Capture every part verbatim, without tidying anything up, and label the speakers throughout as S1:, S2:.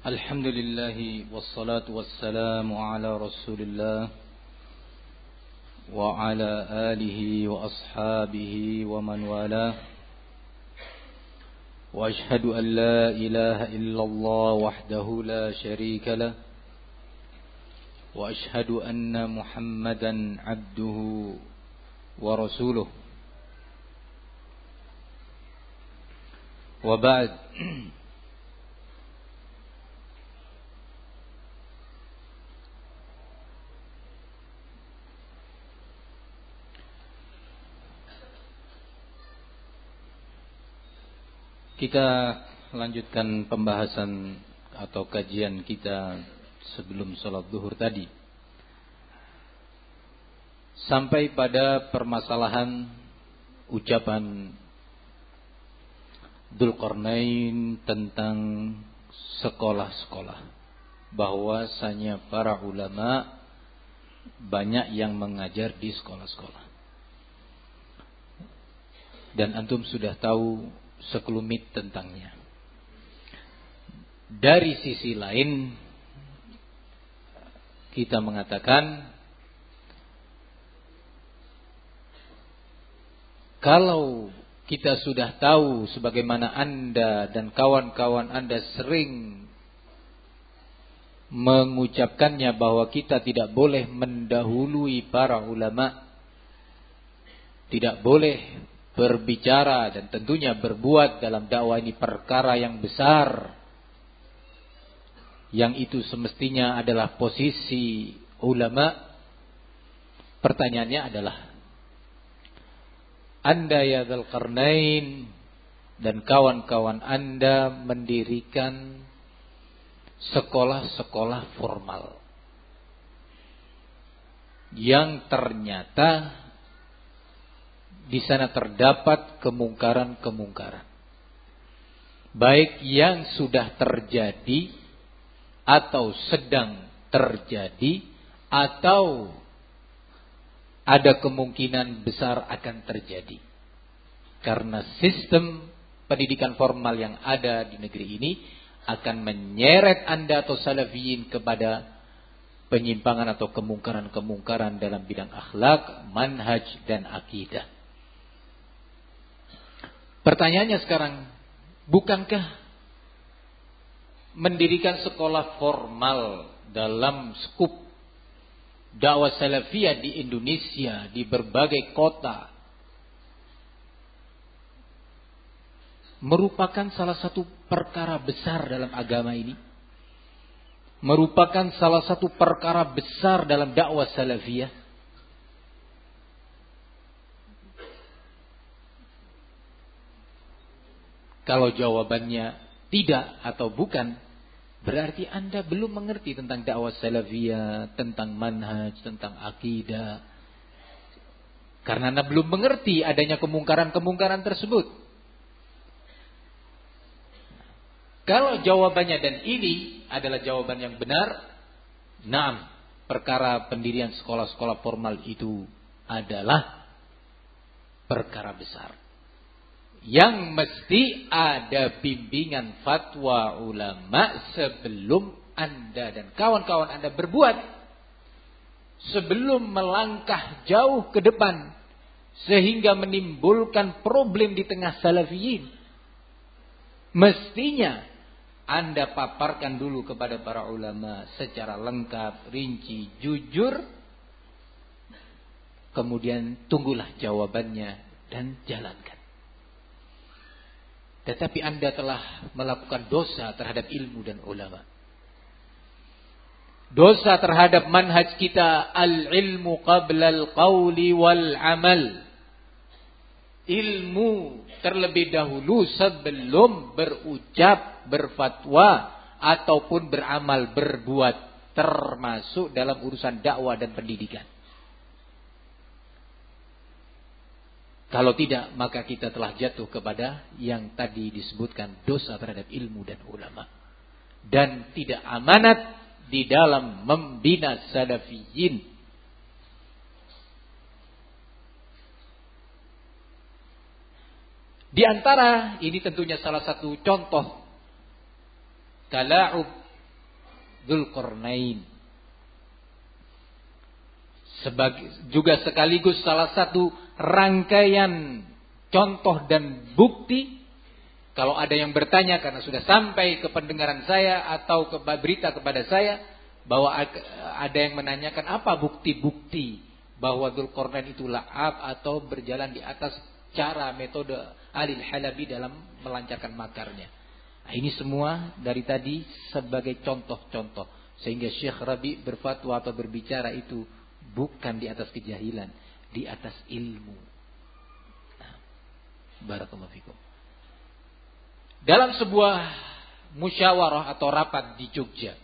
S1: Alhamdulillah wassalatu wassalamu ala Rasulillah wa ala alihi wa ashabihi wa man walah. Wa ashhadu an la ilaha illallah wahdahu la sharika lah. Wa ashhadu anna Muhammadan abduhu wa rasuluh. Wa ba'd. Kita lanjutkan pembahasan atau kajian kita sebelum sholat zuhur tadi. Sampai pada permasalahan ucapan Dzulqarnain tentang sekolah-sekolah. Bahwasanya para ulama banyak yang mengajar di sekolah-sekolah. Dan antum sudah tahu sekelumit tentangnya. Dari sisi lain kita mengatakan kalau kita sudah tahu sebagaimana Anda dan kawan-kawan Anda sering mengucapkannya bahwa kita tidak boleh mendahului para ulama, tidak boleh berbicara dan tentunya berbuat dalam dakwah ini perkara yang besar, yang itu semestinya adalah posisi ulama. Pertanyaannya adalah, Anda ya Dzulqarnain dan kawan-kawan Anda mendirikan sekolah-sekolah formal yang ternyata di sana terdapat kemungkaran-kemungkaran, baik yang sudah terjadi atau sedang terjadi atau ada kemungkinan besar akan terjadi. Karena sistem pendidikan formal yang ada di negeri ini akan menyeret Anda atau salafiyin kepada penyimpangan atau kemungkaran-kemungkaran dalam bidang akhlak, manhaj dan akidah. Pertanyaannya sekarang, bukankah mendirikan sekolah formal dalam skup dakwah salafiyah di Indonesia, di berbagai kota, merupakan salah satu perkara besar dalam agama ini? Merupakan salah satu perkara besar dalam dakwah salafiyah? Kalau jawabannya tidak atau bukan, berarti Anda belum mengerti tentang dakwah salafiyah, tentang manhaj, tentang akidah. Karena Anda belum mengerti adanya kemungkaran-kemungkaran tersebut. Kalau jawabannya dan ini adalah jawaban yang benar, naam, perkara pendirian sekolah-sekolah formal itu adalah perkara besar yang mesti ada bimbingan fatwa ulama sebelum Anda dan kawan-kawan Anda berbuat, sebelum melangkah jauh ke depan sehingga menimbulkan problem di tengah salafiyin. Mestinya Anda paparkan dulu kepada para ulama secara lengkap, rinci, jujur, kemudian tunggulah jawabannya dan jalankan. Tetapi Anda telah melakukan dosa terhadap ilmu dan ulama. Dosa terhadap manhaj kita, al-ilmu qabla al-qawli wal-amal. Ilmu terlebih dahulu sebelum berucap, berfatwa, ataupun beramal, berbuat. Termasuk dalam urusan dakwah dan pendidikan. Kalau tidak, maka kita telah jatuh kepada yang tadi disebutkan dosa terhadap ilmu dan ulama. Dan tidak amanat di dalam membina salafiyin. Di antara ini tentunya salah satu contoh tala'ub Dzulqarnain. Sebagai juga sekaligus salah satu rangkaian contoh dan bukti, kalau ada yang bertanya karena sudah sampai ke pendengaran saya atau ke berita kepada saya bahwa ada yang menanyakan apa bukti-bukti bahwa Dzulqarnain itu la'ab atau berjalan di atas cara metode Alil Halabi dalam melancarkan makarnya. Nah, ini semua dari tadi sebagai contoh-contoh, sehingga Syekh Rabi berfatwa atau berbicara itu bukan di atas kejahilan, di atas ilmu. Nah, barakallahu fikum. Dalam sebuah musyawarah atau rapat di Jogja,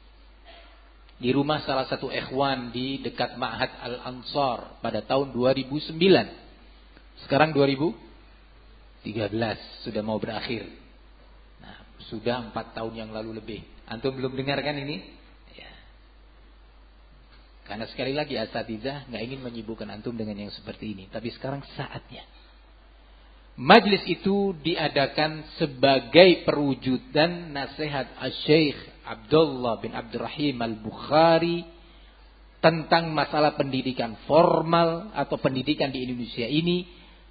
S1: di rumah salah satu ikhwan di dekat Ma'had Al-Ansar pada tahun dua ribu sembilan. Sekarang dua ribu tiga belas, sudah mau berakhir. Nah, sudah empat tahun yang lalu lebih. Antum belum dengarkan ini? Ya. Karena sekali lagi asatidzah nggak ingin menyibukkan antum dengan yang seperti ini. Tapi sekarang saatnya. Majlis itu diadakan sebagai perwujudan nasihat Asy-Syaikh Abdullah bin Abdurrahim Al-Bukhari tentang masalah pendidikan formal atau pendidikan di Indonesia ini,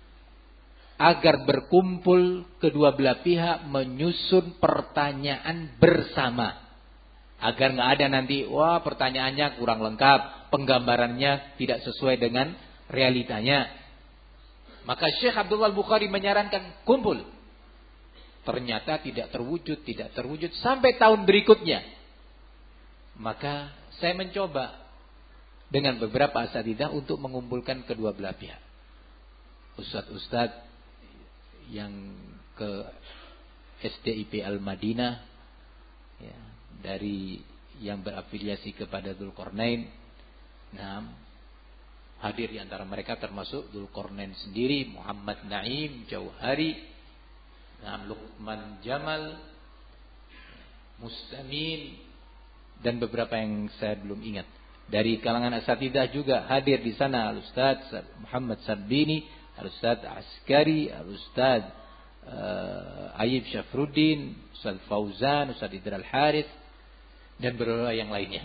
S1: agar berkumpul kedua belah pihak menyusun pertanyaan bersama, agar nggak ada nanti wah pertanyaannya kurang lengkap, penggambarannya tidak sesuai dengan realitanya. Maka Syekh Abdullah Al-Bukhari menyarankan kumpul. Ternyata tidak terwujud, tidak terwujud sampai tahun berikutnya. Maka saya mencoba dengan beberapa asatidzah untuk mengumpulkan kedua belah pihak. Ustadz-ustadz yang ke S D I P Al-Madinah, ya, dari yang berafiliasi kepada Dzulqarnain. Nah, hadir di antara mereka termasuk Dzulqarnain sendiri, Muhammad Naim Jauhari, nah, Luqman Jamal, Mustamin, dan beberapa yang saya belum ingat. Dari kalangan asatidzah juga hadir di sana Al-Ustaz Muhammad Sarbini, Al-Ustaz Askari, Al-Ustaz uh, Ayib Syafruddin, Ustaz Fauzan, Ustaz Idra Al-Harith, dan beberapa yang lainnya.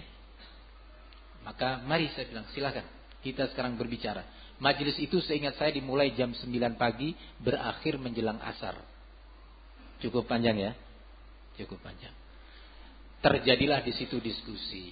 S1: Maka mari saya bilang silakan kita sekarang berbicara. Majelis itu seingat saya dimulai jam sembilan pagi, berakhir menjelang asar. Cukup panjang ya? Cukup panjang. Terjadilah di situ diskusi.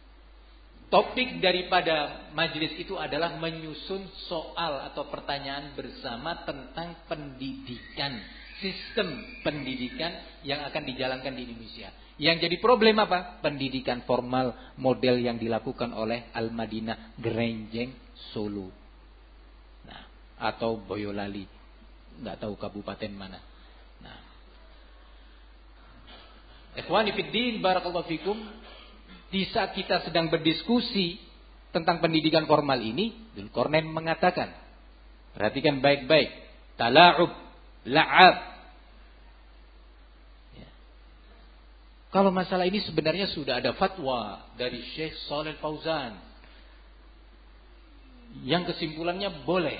S1: Topik daripada majelis itu adalah menyusun soal atau pertanyaan bersama tentang pendidikan, sistem pendidikan yang akan dijalankan di Indonesia. Yang jadi problem apa? Pendidikan formal model yang dilakukan oleh Al-Madinah Gerenjeng Solo. Nah, atau Boyolali. Enggak tahu kabupaten mana. Nah. Ikhwani fiddin, barakallahu fikum. Di saat kita sedang berdiskusi tentang pendidikan formal ini, Dzulqarnain mengatakan, perhatikan baik-baik, tala'ub, la'ab. Kalau masalah ini sebenarnya sudah ada fatwa dari Syekh Shalih Fauzan yang kesimpulannya boleh.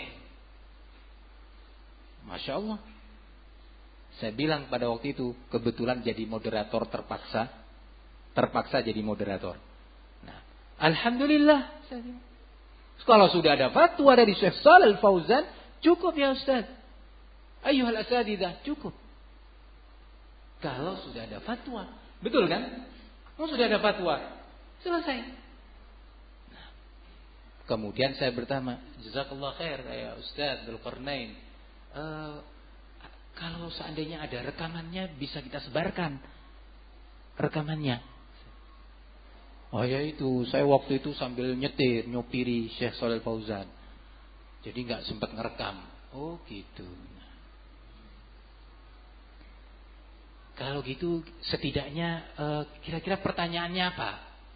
S1: Masya Allah. Saya bilang pada waktu itu kebetulan jadi moderator terpaksa, terpaksa jadi moderator. Nah, alhamdulillah. Kalau sudah ada fatwa dari Syekh Shalih Fauzan, cukup ya Ustaz. Ayyuhal asatidzah, cukup. Kalau sudah ada fatwa. Betul kan? Oh, sudah ada fatwa. Selesai. Nah, kemudian saya bertanya, jazakallah khair ya Ustaz Dzulqarnain. Uh, kalau seandainya ada rekamannya bisa kita sebarkan rekamannya. Oh ya itu, saya waktu itu sambil nyetir, nyopiri Syekh Shalih Fauzan. Jadi nggak sempat ngerekam. Oh gitu. Kalau gitu setidaknya uh, kira-kira pertanyaannya apa?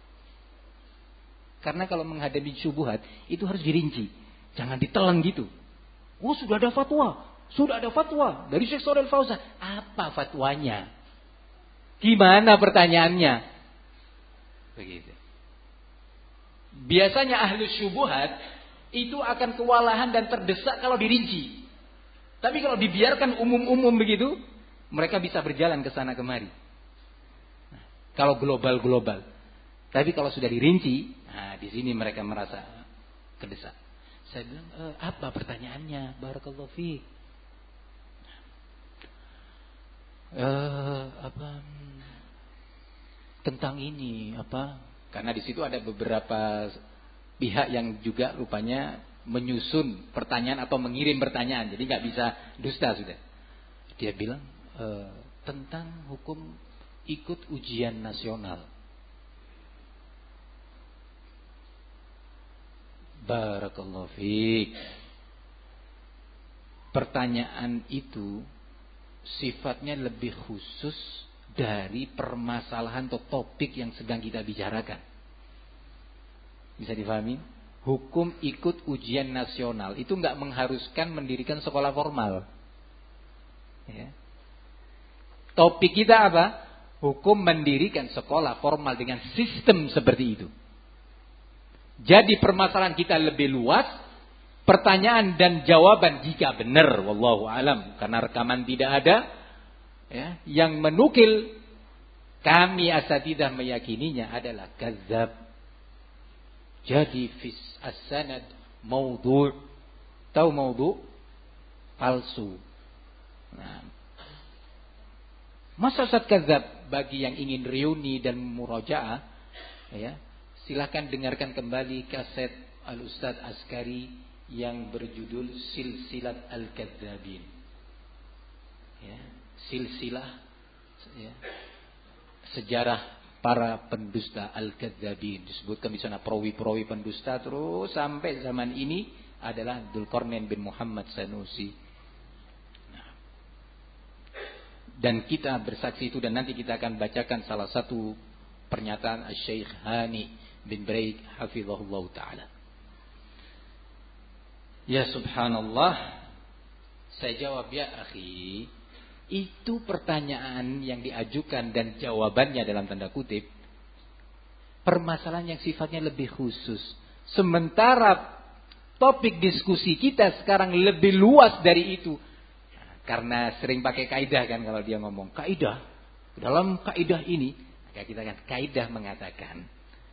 S1: Karena kalau menghadapi syubhat itu harus dirinci. Jangan ditelan gitu. Oh sudah ada fatwa. Sudah ada fatwa dari Syekh Shalih Fauzan. Apa fatwanya? Gimana pertanyaannya? Begitu. Biasanya ahli syubhat itu akan kewalahan dan terdesak kalau dirinci. Tapi kalau dibiarkan umum-umum begitu, mereka bisa berjalan ke sana kemari. Nah, kalau global-global. Tapi kalau sudah dirinci, nah di sini mereka merasa kedesak. Saya bilang, e, apa pertanyaannya? Barakallahu fiik. Eh, apa tentang ini apa? Karena di situ ada beberapa pihak yang juga rupanya menyusun pertanyaan atau mengirim pertanyaan, jadi nggak bisa dusta sudah. Dia bilang e, tentang hukum ikut ujian nasional. Barakallahu fiik. Pertanyaan itu sifatnya lebih khusus dari permasalahan atau topik yang sedang kita bicarakan. Bisa difahami? Hukum ikut ujian nasional itu nggak mengharuskan mendirikan sekolah formal. Ya. Topik kita apa? Hukum mendirikan sekolah formal dengan sistem seperti itu. Jadi permasalahan kita lebih luas. Pertanyaan dan jawaban jika benar, wallahu alam, karena rekaman tidak ada, ya, yang menukil kami asatidah meyakininya adalah kadzab. Jadi fis as-sanad maudhu'. Tahu maudhu'? Palsu. Nah, masa Ustaz kadzab? Bagi yang ingin reuni dan murajaah, ya, silakan dengarkan kembali kaset Al-Ustaz Askari yang berjudul Silsilat Al-Kadzabin. Ya, silsilah, ya, sejarah para pendusta Al-Kadzabin. Disebutkan di sana perawi-perawi pendusta terus sampai zaman ini adalah Dzulqarnain bin Muhammad Sanusi. Nah, dan kita bersaksi itu, dan nanti kita akan bacakan salah satu pernyataan Syekh Hani bin Braik hafizahullah taala. Ya subhanallah, saya jawab, ya akhi, itu pertanyaan yang diajukan dan jawabannya dalam tanda kutip permasalahan yang sifatnya lebih khusus. Sementara topik diskusi kita sekarang lebih luas dari itu. Karena sering pakai kaidah kan, kalau dia ngomong kaidah, dalam kaidah ini, maka kita kan kaidah mengatakan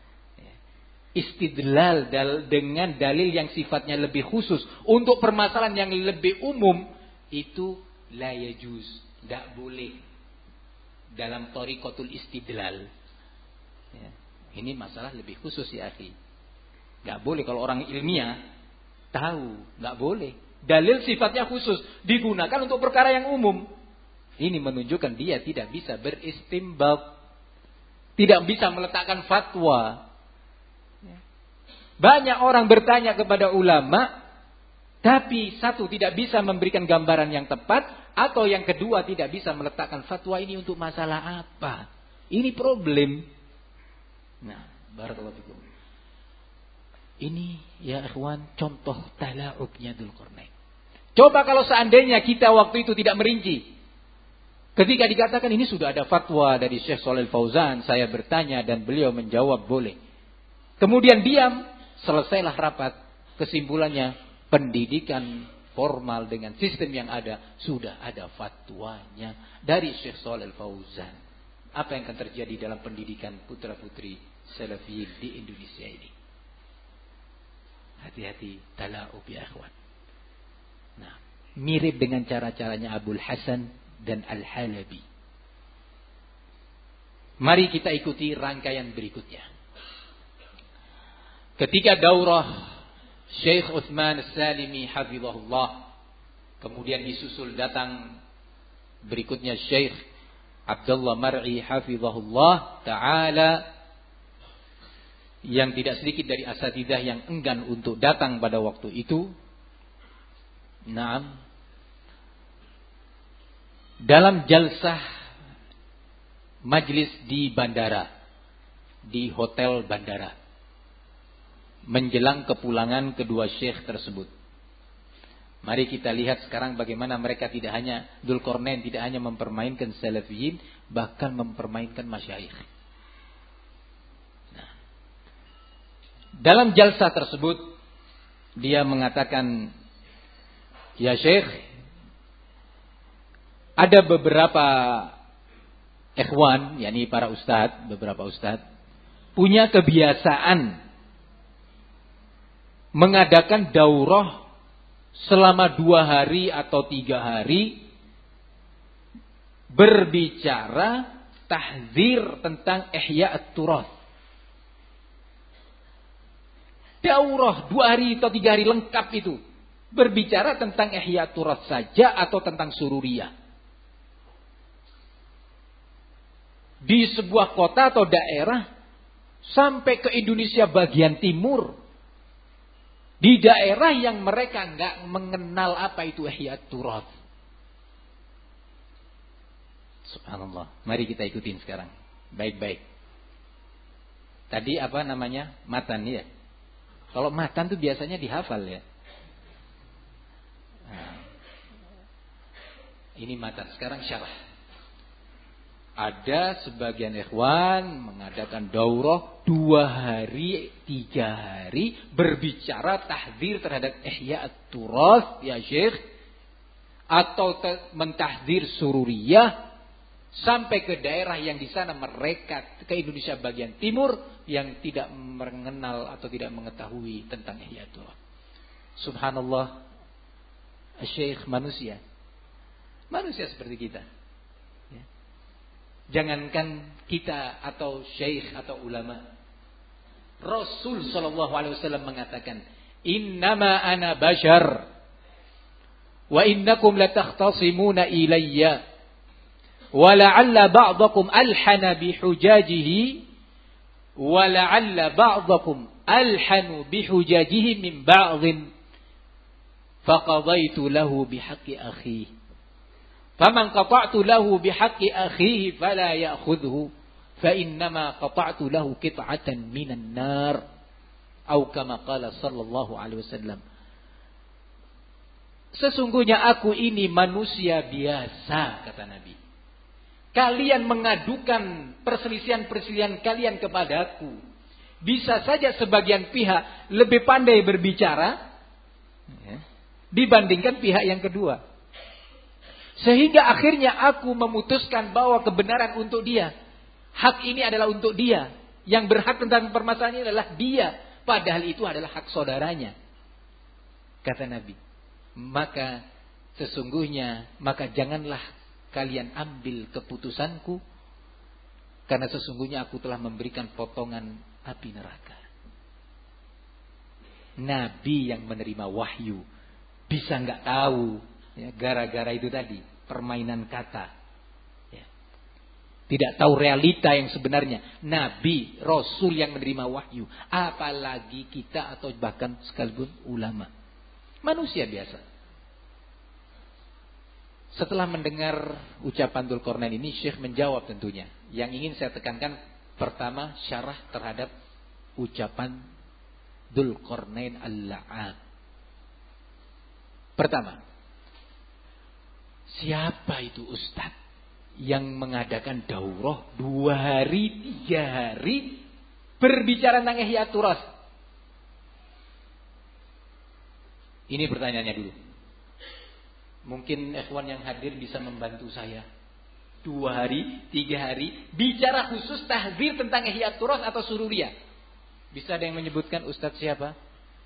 S1: istidlal dal dengan dalil yang sifatnya lebih khusus untuk permasalahan yang lebih umum itu la yajuz, tidak boleh dalam thariqatul istidlal. Ya, ini masalah lebih khusus ya akhi. Enggak boleh kalau orang ilmiah tahu, enggak boleh. Dalil sifatnya khusus digunakan untuk perkara yang umum. Ini menunjukkan dia tidak bisa beristinbat, tidak bisa meletakkan fatwa. Banyak orang bertanya kepada ulama, tapi satu tidak bisa memberikan gambaran yang tepat, atau yang kedua tidak bisa meletakkan fatwa ini untuk masalah apa. Ini problem. Nah, barakallahu fikum. Ini ya ikhwan contoh tala'ubnya Dzulqarnain. Coba kalau seandainya kita waktu itu tidak merinci. Ketika dikatakan ini sudah ada fatwa dari Syekh Shalih Fauzan, saya bertanya dan beliau menjawab boleh. Kemudian diam. Selesailah rapat, kesimpulannya pendidikan formal dengan sistem yang ada sudah ada fatwanya dari Syekh Shalih Fauzan. Apa yang akan terjadi dalam pendidikan putra-putri Salafiyin di Indonesia ini? Hati-hati, tala'ub ya ikhwan. Nah, mirip dengan cara-caranya Abul Hasan dan Al-Halabi. Mari kita ikuti rangkaian berikutnya. Ketika daurah Syekh Utsman As-Salimi hafizahullah, kemudian disusul datang berikutnya Syekh Abdullah Mar'i hafizahullah taala, yang tidak sedikit dari asatidzah yang enggan untuk datang pada waktu itu. Naam. Dalam jalsah majlis di bandara, di hotel bandara, menjelang kepulangan kedua syekh tersebut. Mari kita lihat sekarang bagaimana mereka tidak hanya Dzulqarnain tidak hanya mempermainkan Salafiyin, bahkan mempermainkan masyayikh. Nah, dalam jalsah tersebut dia mengatakan, ya syekh, ada beberapa ikhwan, yakni para ustadz, beberapa ustadz punya kebiasaan mengadakan daurah selama dua hari atau tiga hari, berbicara tahzir tentang ihya at-turath. Daurah dua hari atau tiga hari lengkap itu berbicara tentang ihya at-turath saja atau tentang sururiyah. Di sebuah kota atau daerah sampai ke Indonesia bagian timur, di daerah yang mereka nggak mengenal apa itu ihya at-turath. Subhanallah. Mari kita ikutin sekarang. Baik-baik. Tadi apa namanya? Matan ya. Kalau matan tuh biasanya dihafal ya. Nah, ini matan. Sekarang syarah. Ada sebagian ikhwan mengadakan daurah dua hari, tiga hari, berbicara tahdzir terhadap ihya at-turath ya Syekh, atau mentahdzir sururiyah, sampai ke daerah yang di sana mereka, ke Indonesia bagian timur, yang tidak mengenal atau tidak mengetahui tentang ihya at-turath. Subhanallah, Syekh manusia, manusia seperti kita. Jangankan kita atau syekh atau ulama, Rasul sallallahu alaihi wasallam mengatakan, "Innama ana bashar wa innakum latakhtasimuna ilayya wa la'alla ba'dakum alhana bihujajihi wa la'alla ba'dakum alhanu bihujajihi min ba'dhin faqadaitu lahu bihaqqi akhihi." Faman qata'tu lahu bihaqqi akhihi fala ya'khudhu fa innama qata'tu lahu qit'atan minan nar, atau kama qala sallallahu alaihi wasallam. Sesungguhnya aku ini manusia biasa, kata Nabi. Kalian mengadukan perselisihan-perselisihan kalian kepadaku. Bisa saja sebagian pihak lebih pandai berbicara dibandingkan pihak yang kedua. Sehingga akhirnya aku memutuskan bahwa kebenaran untuk dia. Hak ini adalah untuk dia. Yang berhak tentang permasalahan ini adalah dia. Padahal itu adalah hak saudaranya. Kata Nabi. Maka sesungguhnya, maka janganlah kalian ambil keputusanku. Karena sesungguhnya aku telah memberikan potongan api neraka. Nabi yang menerima wahyu bisa nggak tahu. Ya, gara-gara itu tadi, permainan kata. Ya. Tidak tahu realita yang sebenarnya. Nabi, Rasul yang menerima wahyu. Apalagi kita atau bahkan sekalipun ulama. Manusia biasa. Setelah mendengar ucapan Dzulqarnain ini, Syekh menjawab tentunya. Yang ingin saya tekankan, pertama, syarah terhadap ucapan Dzulqarnain al-La'ab. Pertama, siapa itu ustadz yang mengadakan daurah dua hari, tiga hari berbicara tentang ihya at-turath? Ini pertanyaannya dulu. Mungkin ikhwan yang hadir bisa membantu saya. Dua hari, tiga hari bicara khusus tahdzir tentang ihya at-turath atau sururiyah. Bisa ada yang menyebutkan ustadz siapa?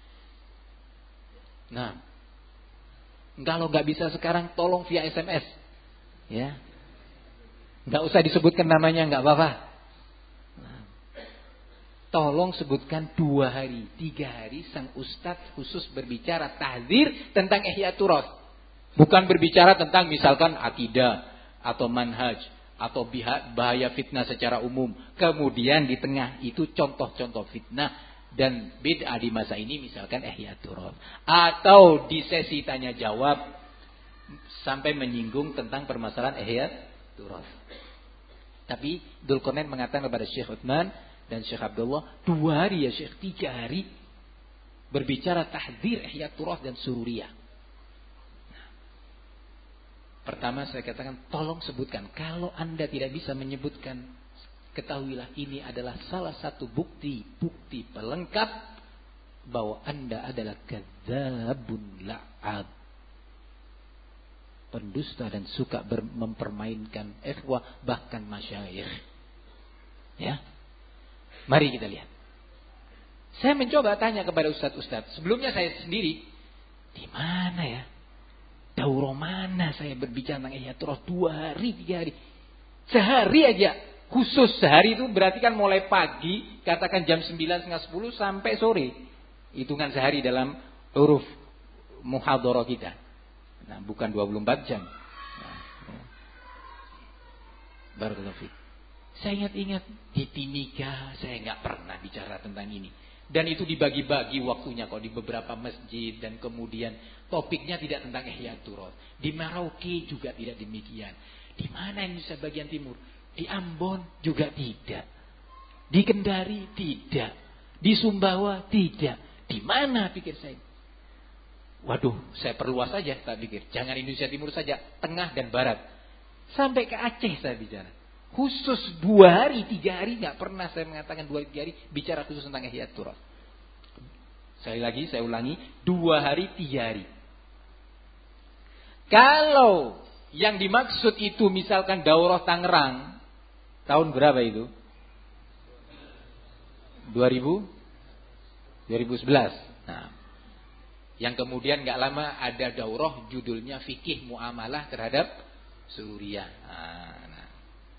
S1: Nah, kalau nggak bisa sekarang, tolong via S M S, ya, nggak usah disebutkan namanya, nggak apa-apa. Nah, tolong sebutkan dua hari, tiga hari sang ustadz khusus berbicara tahdzir tentang ihya at-turath, bukan berbicara tentang misalkan akidah atau manhaj atau bahaya fitnah secara umum. Kemudian di tengah itu contoh-contoh fitnah dan bid'ah di masa ini, misalkan ihya at-turath, atau di sesi tanya jawab sampai menyinggung tentang permasalahan ihya at-turath. Tapi Dzulqarnain mengatakan kepada Syekh Utsman dan Syekh Abdullah, dua hari ya Syekh, tiga hari berbicara tahdzir ihya at-turath dan sururiyah. Nah, pertama saya katakan, tolong sebutkan. Kalau Anda tidak bisa menyebutkan, ketahuilah ini adalah salah satu bukti, bukti pelengkap bahwa Anda adalah kadzabun la'ab, pendusta dan suka mempermainkan ikhwah bahkan masyayikh. Ya. Mari kita lihat. Saya mencoba tanya kepada ustadz-ustadz. Sebelumnya saya sendiri, di mana ya? Daurah mana saya berbicara tentang Ihya Turah? Dua hari, tiga hari. Sehari aja. Khusus sehari itu berarti kan mulai pagi, katakan jam sembilan, setengah sepuluh sampai sore. Hitungan sehari dalam huruf muhadharah kita. Nah, bukan dua puluh empat jam. Nah, ya. Barakallahu fiik. Saya ingat-ingat di Timika saya nggak pernah bicara tentang ini. Dan itu dibagi-bagi waktunya kok di beberapa masjid. Dan kemudian topiknya tidak tentang Ihya Turah. Di Merauke juga tidak demikian. Di mana Indonesia bagian timur? Di Ambon juga tidak. Di Kendari tidak. Di Sumbawa tidak. Di mana pikir saya? Waduh, saya perluas saja tak pikir. Jangan Indonesia Timur saja, tengah dan barat. Sampai ke Aceh saya bicara. Khusus dua hari, tiga hari, nggak pernah saya mengatakan dua tiga hari bicara khusus tentang Ihya Turah. Sekali lagi saya ulangi, dua hari, tiga hari. Kalau yang dimaksud itu misalkan daurah Tangerang, tahun berapa itu? dua ribu sebelas. Nah, yang kemudian nggak lama ada daurah judulnya Fikih Muamalah terhadap Suriah. Nah, nah.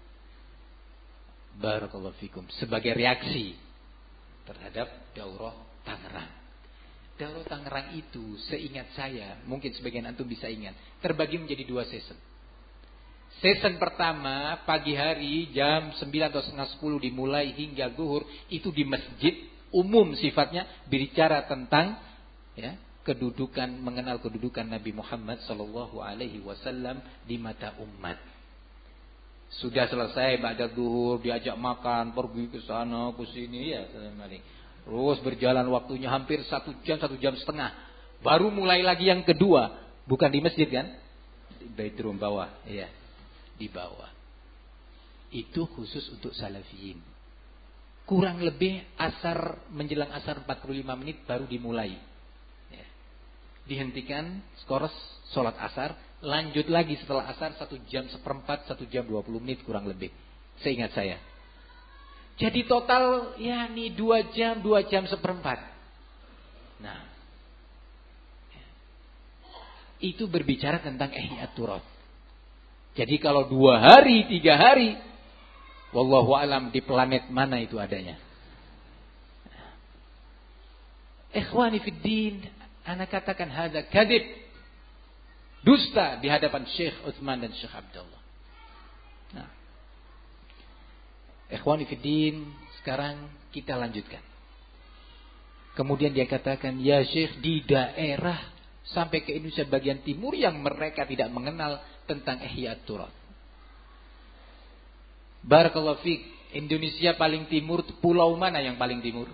S1: Barakallahu fikum. Sebagai reaksi terhadap daurah Tangerang. Daurah Tangerang itu seingat saya, mungkin sebagian antum bisa ingat, terbagi menjadi dua season. Season pertama pagi hari jam sembilan atau setengah sepuluh dimulai hingga zuhur itu di masjid umum sifatnya berbicara tentang ya, kedudukan mengenal kedudukan Nabi Muhammad sallallahu alaihi wasallam di mata umat. Sudah selesai ba'da zuhur diajak makan, pergi ke sana ke sini ya, terus berjalan waktunya hampir satu jam satu jam setengah. Baru mulai lagi yang kedua, bukan di masjid kan? Di Baitul bawah, ya. Di bawah. Itu khusus untuk salafiyin. Kurang lebih asar menjelang asar empat puluh lima menit baru dimulai. Ya. Dihentikan skors sholat asar, lanjut lagi setelah asar satu jam seperempat, satu jam dua puluh menit kurang lebih. Seingat saya. Jadi total ya nih dua jam, dua jam seperempat. Nah, itu berbicara tentang Ihya Turah. Jadi kalau dua hari, tiga hari, wallahu alam di planet mana itu adanya. Ikhwani fid din, ana katakan hadza kadzib. Dusta di hadapan Syekh Utsman dan Syekh Abdullah. Nah. Ikhwani fid din, sekarang kita lanjutkan. Kemudian dia katakan, ya Syekh, di daerah sampai ke Indonesia bagian timur yang mereka tidak mengenal tentang Ihya Turah. Barakallahu fiik, Indonesia paling timur, pulau mana yang paling timur?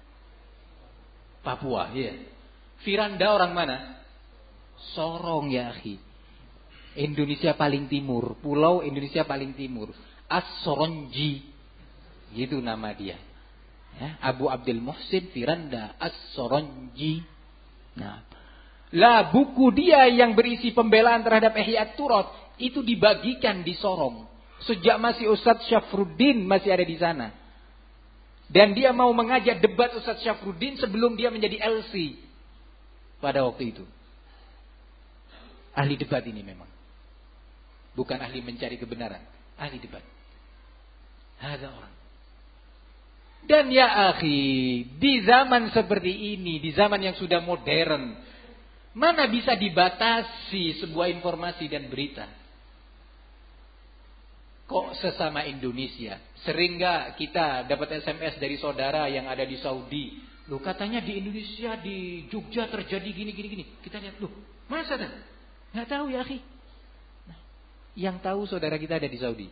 S1: Papua, iya. Firanda orang mana? Sorong ya akhi. Indonesia paling timur, pulau Indonesia paling timur. As-Soronji, gitu nama dia. Ya, Abu Abdul Muhsin Firanda As-Soronji. Nah, lah buku dia yang berisi pembelaan terhadap Ihya Turah itu dibagikan di Sorong. Sejak masih Ustadz Syafruddin masih ada di sana. Dan dia mau mengajak debat Ustadz Syafruddin sebelum dia menjadi L C pada waktu itu. Ahli debat ini memang. Bukan ahli mencari kebenaran, ahli debat. Ada orang. Dan ya akhi, di zaman seperti ini, di zaman yang sudah modern, mana bisa dibatasi sebuah informasi dan berita? Kok sesama Indonesia? Sering gak kita dapat S M S dari saudara yang ada di Saudi? Loh katanya di Indonesia, di Jogja terjadi gini, gini, gini. Kita lihat, loh masa kan? Gak tahu ya akhi. Nah, yang tahu saudara kita ada di Saudi.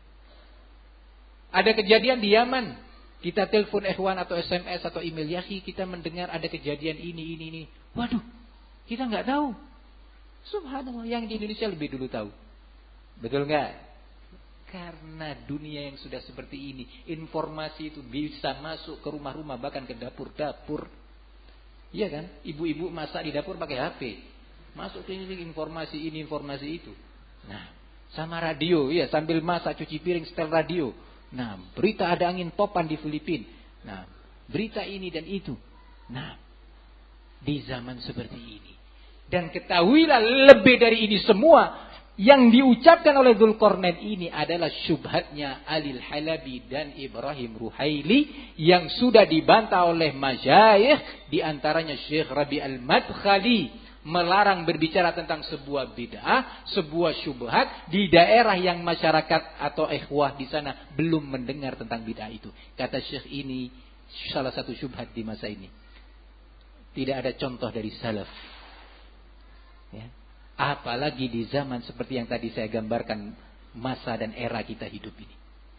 S1: Ada kejadian di Yaman. Kita telepon ikhwan atau S M S atau email, ya akhi kita mendengar ada kejadian ini, ini, ini. Waduh, kita nggak tahu. Subhanallah, yang di Indonesia lebih dulu tahu. Betul nggak? Karena dunia yang sudah seperti ini, informasi itu bisa masuk ke rumah-rumah, bahkan ke dapur-dapur. Iya kan? Ibu-ibu masak di dapur pakai H P. Masuk ke ini informasi ini, informasi itu. Nah, sama radio, ya sambil masak cuci piring setel radio. Nah, berita ada angin topan di Filipina. Nah, berita ini dan itu. Nah, di zaman seperti ini. Dan ketahuilah lebih dari ini semua, yang diucapkan oleh Dzulqarnain ini adalah syubhatnya Alil Halabi dan Ibrahim Ruhaili yang sudah dibantah oleh masyayikh, di antaranya Syekh Rabi Al-Madkhali, melarang berbicara tentang sebuah bid'ah, sebuah syubhat di daerah yang masyarakat atau ikhwah di sana belum mendengar tentang bid'ah itu. Kata Syekh, ini salah satu syubhat di masa ini. Tidak ada contoh dari salaf. Ya. Apalagi di zaman seperti yang tadi saya gambarkan, masa dan era kita hidup ini.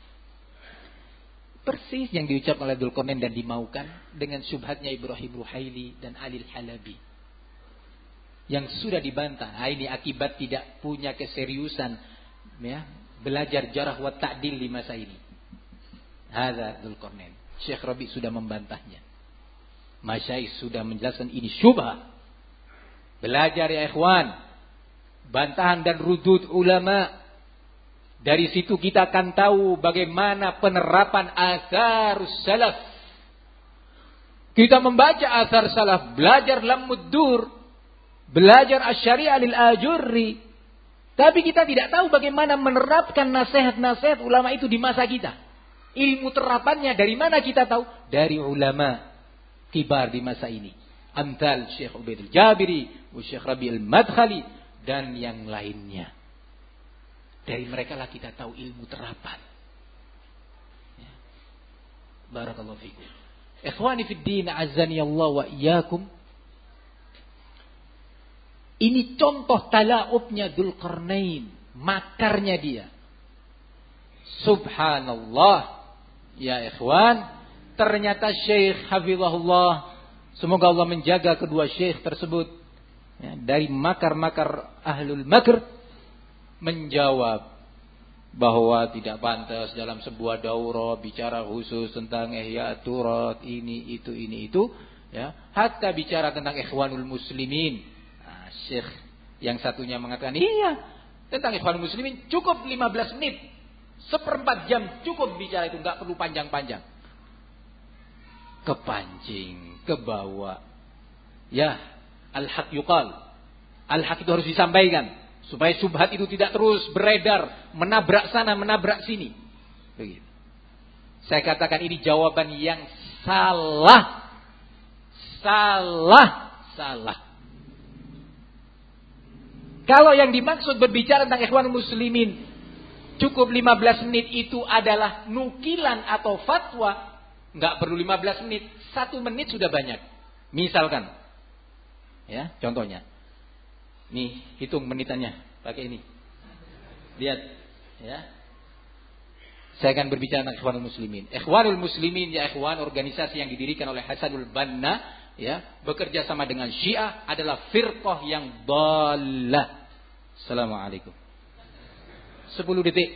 S1: Persis yang diucapkan oleh Dzulqarnain dan dimaukan dengan syubhatnya Ibrahim Ruhaili dan Alil Halabi. Yang sudah dibantah. Nah, ini akibat tidak punya keseriusan ya, belajar jarah wa ta'dil di masa ini. Hadza Dzulqarnain. Syekh Rabi sudah membantahnya. Masyayikh sudah menjelaskan ini syubhat. Belajar ya ikhwan. Bantahan dan rudud ulama. Dari situ kita akan tahu bagaimana penerapan asarus salaf. Kita membaca asar salaf, belajar lam muddur, belajar asy-syari'ah lil ajurri. Tapi kita tidak tahu bagaimana menerapkan nasihat-nasihat ulama itu di masa kita. Ilmu terapannya dari mana kita tahu? Dari ulama kibar di masa ini. Amthal Syekh Ubaid al-Jabiri, Syekh Rabi al-Madkhali, dan yang lainnya. Dari mereka lah kita tahu ilmu terapan. Ya. Barakallahu fikum. Ikhwani fid din, azani Allah wa iyyakum. Ini contoh talaubnya Dzulqarnain, makarnya dia. Subhanallah. Ya ikhwan, ternyata Syekh hafizahullah, semoga Allah menjaga kedua syekh tersebut ya, dari makar-makar ahlul makr, menjawab bahwa tidak pantas dalam sebuah daurah bicara khusus tentang ihya turat ini itu ini itu ya, hatta bicara tentang ikhwanul muslimin. Nah, syekh yang satunya mengatakan iya, tentang ikhwanul muslimin cukup lima belas menit, seperempat jam cukup bicara itu, enggak perlu panjang-panjang. Kepancing, kebawa. Ya, al-haq yuqal. Al-haq itu harus disampaikan supaya syubhat itu tidak terus beredar, menabrak sana, menabrak sini. Begitu. Saya katakan ini jawaban yang salah. Salah, salah. Kalau yang dimaksud berbicara tentang ikhwanul muslimin cukup lima belas menit itu adalah nukilan atau fatwa, enggak perlu lima belas menit, satu menit sudah banyak. Misalkan, ya, contohnya. Nih, hitung menitannya pakai ini. Lihat, ya. Saya akan berbicara tentang Ikhwanul Muslimin. Ikhwanul Muslimin ya ikhwan, organisasi yang didirikan oleh Hasanul Banna, ya, bekerja sama dengan Syiah, adalah firqah yang dhalah. Assalamualaikum. sepuluh detik.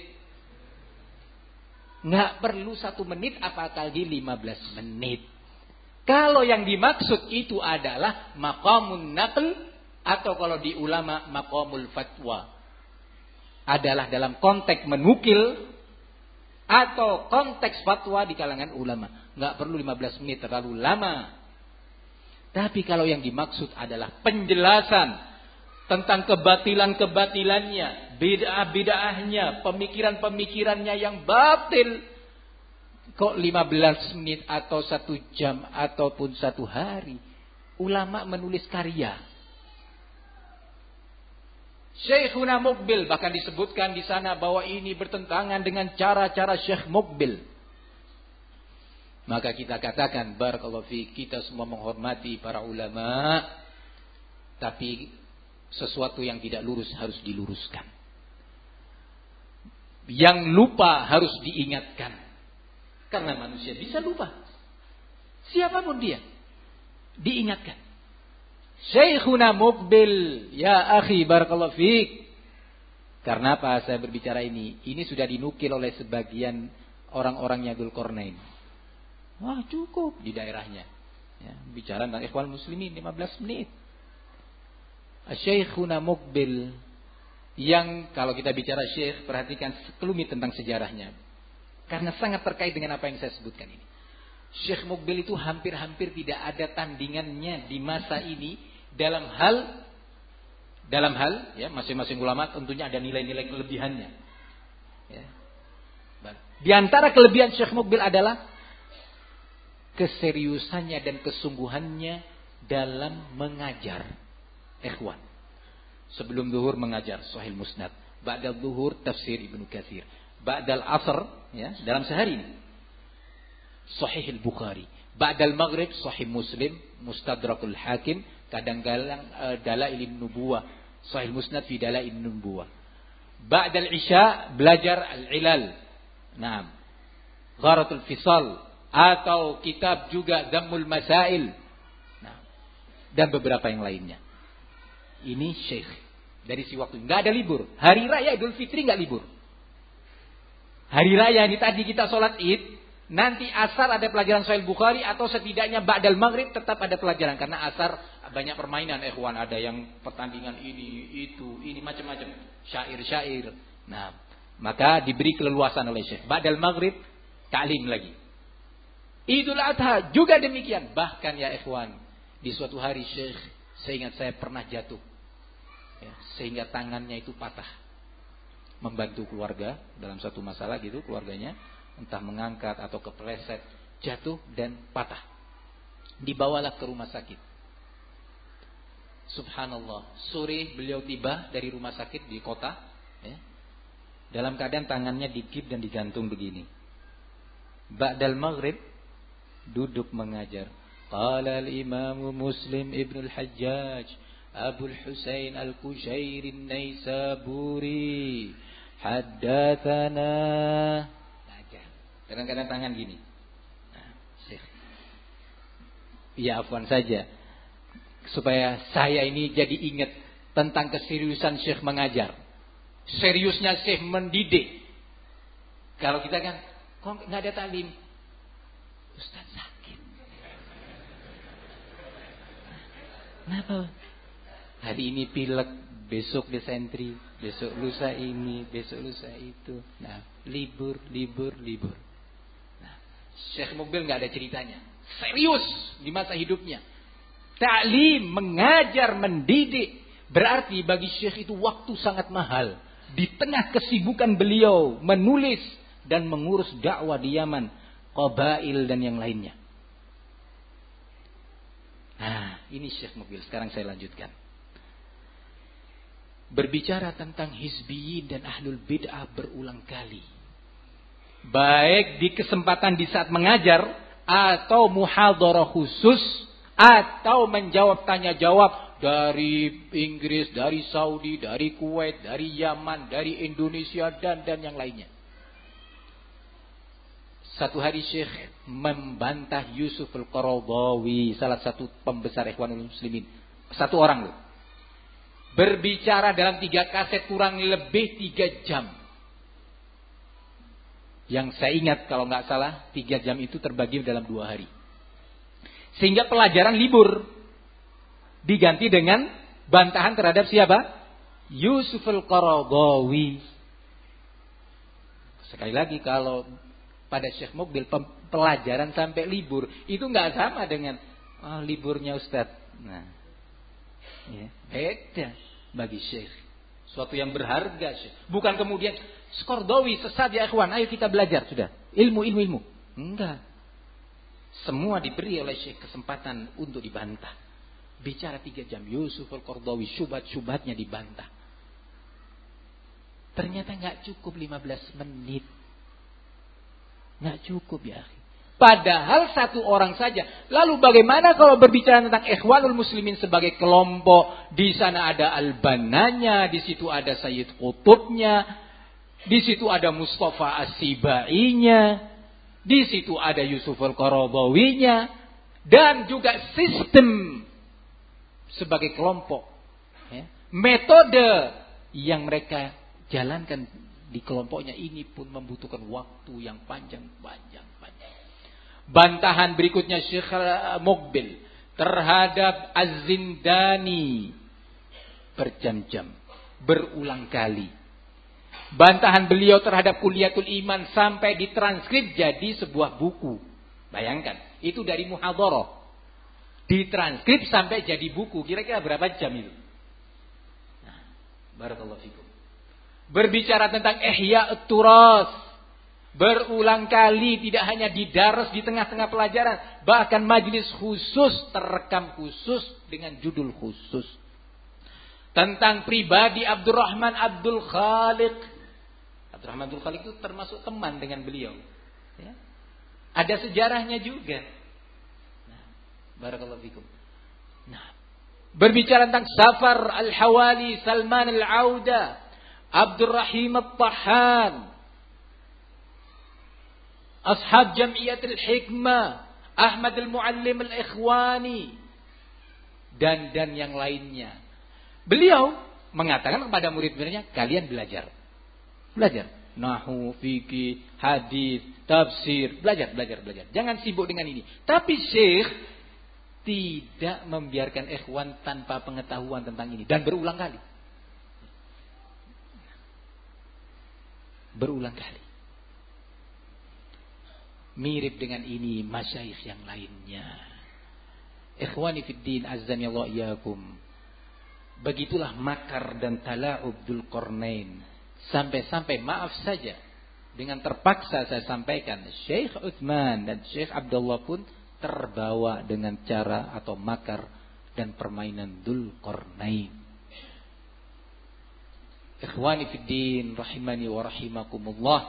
S1: Nggak perlu satu menit, apalagi lima belas menit. Kalau yang dimaksud itu adalah maqamun naql, atau kalau di ulama maqamul fatwa, adalah dalam konteks menukil atau konteks fatwa di kalangan ulama. Nggak perlu lima belas menit, terlalu lama. Tapi kalau yang dimaksud adalah penjelasan tentang kebatilan-kebatilannya, bid'ah-bid'ahnya, pemikiran-pemikirannya yang batil, kok lima belas menit atau satu jam ataupun satu hari? Ulama menulis karya. Syekhuna Muqbil bahkan disebutkan di sana bahwa ini bertentangan dengan cara-cara Syekh Muqbil. Maka kita katakan barakallahu fi, kita semua menghormati para ulama, tapi sesuatu yang tidak lurus harus diluruskan. Yang lupa harus diingatkan. Karena manusia bisa lupa. Siapapun dia, diingatkan. Syekhuna Muqbil, ya akhi barakallahu fiik. Karena apa saya berbicara ini? Ini sudah dinukil oleh sebagian orang-orangnya Dzulqarnain. Wah, cukup di daerahnya. Ya, bicara tentang ikhwan muslimin lima belas menit. Syekhuna Muqbil, yang kalau kita bicara syekh, perhatikan sekelumit tentang sejarahnya. Karena sangat terkait dengan apa yang saya sebutkan ini. Syekh Muqbil itu hampir-hampir tidak ada tandingannya di masa ini dalam hal dalam hal ya, masing-masing ulama tentunya ada nilai-nilai kelebihannya. Ya. Di antara kelebihan Syekh Muqbil adalah keseriusannya dan kesungguhannya dalam mengajar ikhwan. Sebelum zuhur mengajar Sahih Musnad, ba'da zuhur tafsir Ibnu Katsir, ba'dal asr ya, dalam sehari ini Sahih Al-Bukhari, ba'dal maghrib Sahih Muslim, Mustadrakul Hakim, kadang-kadang uh, Dalailun Nubuwah, Sahih Musnad fi Dalailun Nubuwah. Ba'dal isya belajar Al-Ilal. Naam. Gharatul Fisal atau kitab juga Dhammul Masail. Nah, dan beberapa yang lainnya. Ini Syekh dari si waktu enggak ada libur. Hari raya Idul Fitri enggak libur. Hari raya ini tadi kita sholat Id, nanti asar ada pelajaran Sahih Bukhari atau setidaknya ba'dal maghrib tetap ada pelajaran karena asar banyak permainan ikhwan, ada yang pertandingan ini itu ini macam-macam, syair-syair. Nah, maka diberi keleluasan oleh Syekh. Ba'dal maghrib ta'lim lagi. Idul Adha juga demikian. Bahkan ya ikhwan, di suatu hari Syekh, saya ingat saya pernah jatuh ya, sehingga tangannya itu patah membantu keluarga dalam satu masalah gitu, keluarganya entah mengangkat atau kepleset, jatuh dan patah. Dibawalah ke rumah sakit. Subhanallah, sore beliau tiba dari rumah sakit di kota ya, dalam keadaan tangannya dikip dan digantung begini. Ba'dal maghrib duduk mengajar. Qala al-Imam Muslim Ibn al-Hajjaj Abu al-Husain al-Kushairi an-Naisaburi haddatsana. Kadang-kadang tangan gini. Nah, Syekh. Ya afwan saja. Supaya saya ini jadi ingat tentang keseriusan Syekh mengajar. Seriusnya Syekh mendidik. Kalau kita kan, kok nggak ada taklim? Ustaz sakit. Kenapa? Hari ini pilek, besok desentri, besok lusa ini, besok lusa itu. Nah, libur, libur, libur. Nah, Syekh Muqbil nggak ada ceritanya. Serius di masa hidupnya. Ta'lim, mengajar, mendidik. Berarti bagi Syekh itu waktu sangat mahal. Di tengah kesibukan beliau menulis dan mengurus dakwah di Yaman, Qabail dan yang lainnya. Nah, ini Syekh Muqbil. Sekarang saya lanjutkan. Berbicara tentang hizbiyin dan ahlul bid'ah berulang kali. Baik di kesempatan di saat mengajar atau muhadharah khusus atau menjawab tanya jawab dari Inggris, dari Saudi, dari Kuwait, dari Yaman, dari Indonesia dan dan yang lainnya. Satu hari Syekh membantah Yusuf Al-Qaradawi, salah satu pembesar Ikhwanul Muslimin. Satu orang loh. Berbicara dalam tiga kaset kurang lebih tiga jam. Yang saya ingat kalau nggak salah tiga jam itu terbagi dalam dua hari. Sehingga pelajaran libur diganti dengan bantahan terhadap siapa? Yusuf Al-Qaradawi. Sekali lagi kalau pada Syekh Muqbil pelajaran sampai libur itu nggak sama dengan oh, liburnya Ustadz. Nah, ya, beda bagi Syekh. Suatu yang berharga Syekh. Bukan kemudian Qaradawi sesat ya ikhwan, ayo kita belajar sudah. Ilmu ilmu ilmu. Enggak. Semua diberi oleh Syekh kesempatan untuk dibantah. Bicara tiga jam Yusuf Al-Qaradawi, syubhat-syubhatnya dibantah. Ternyata nggak cukup lima belas menit. Nggak cukup ya. Padahal satu orang saja. Lalu bagaimana kalau berbicara tentang Ikhwanul Muslimin sebagai kelompok? Di sana ada Al-Bannanya, di situ ada Sayyid Qutubnya, di situ ada Mustafa As-Sibainya, di situ ada Yusuf Al-Qaradawinya, dan juga sistem sebagai kelompok. Ya. Metode yang mereka jalankan di kelompoknya ini pun membutuhkan waktu yang panjang-panjang. Bantahan berikutnya Syekh Muqbil terhadap Az-Zindani berjam-jam, berulang kali. Bantahan beliau terhadap Kulliyatul Iman sampai ditranskrip jadi sebuah buku. Bayangkan, itu dari muhadharah. Ditranskrip sampai jadi buku. Kira-kira berapa jam itu? Nah, barakallahu fikum. Berbicara tentang ihya at-turas. Berulang kali, tidak hanya didaras di tengah-tengah pelajaran. Bahkan majelis khusus, terekam khusus dengan judul khusus. Tentang pribadi Abdurrahman Abdul Khaliq. Abdurrahman Abdul Khaliq itu termasuk teman dengan beliau. Ya. Ada sejarahnya juga. Nah, barakallahu fikum. Nah, berbicara tentang Safar Al-Hawali, Salman Al-Auda, Abdurrahim At-Tahan, Ashab Jam'iyat Al-Hikmah, Ahmad Al-Muallim Al-Ikhwani, dan dan yang lainnya. Beliau mengatakan kepada murid-muridnya, kalian belajar. Belajar. Nahwu, fikih, hadis, tafsir. Belajar, belajar, belajar. Jangan sibuk dengan ini. Tapi Syekh tidak membiarkan ikhwan tanpa pengetahuan tentang ini. Dan berulang kali. Berulang kali. Mirip dengan ini masyayikh yang lainnya. Ikhwani fiddin, azzani Allah iyakum. Begitulah makar dan tala'ub Dzulqarnain. Sampai-sampai maaf saja, dengan terpaksa saya sampaikan, Syekh Utsman dan Syekh Abdullah pun terbawa dengan cara atau makar dan permainan Dzulqarnain. Ikhwani fiddin, rahimani wa rahimakumullah.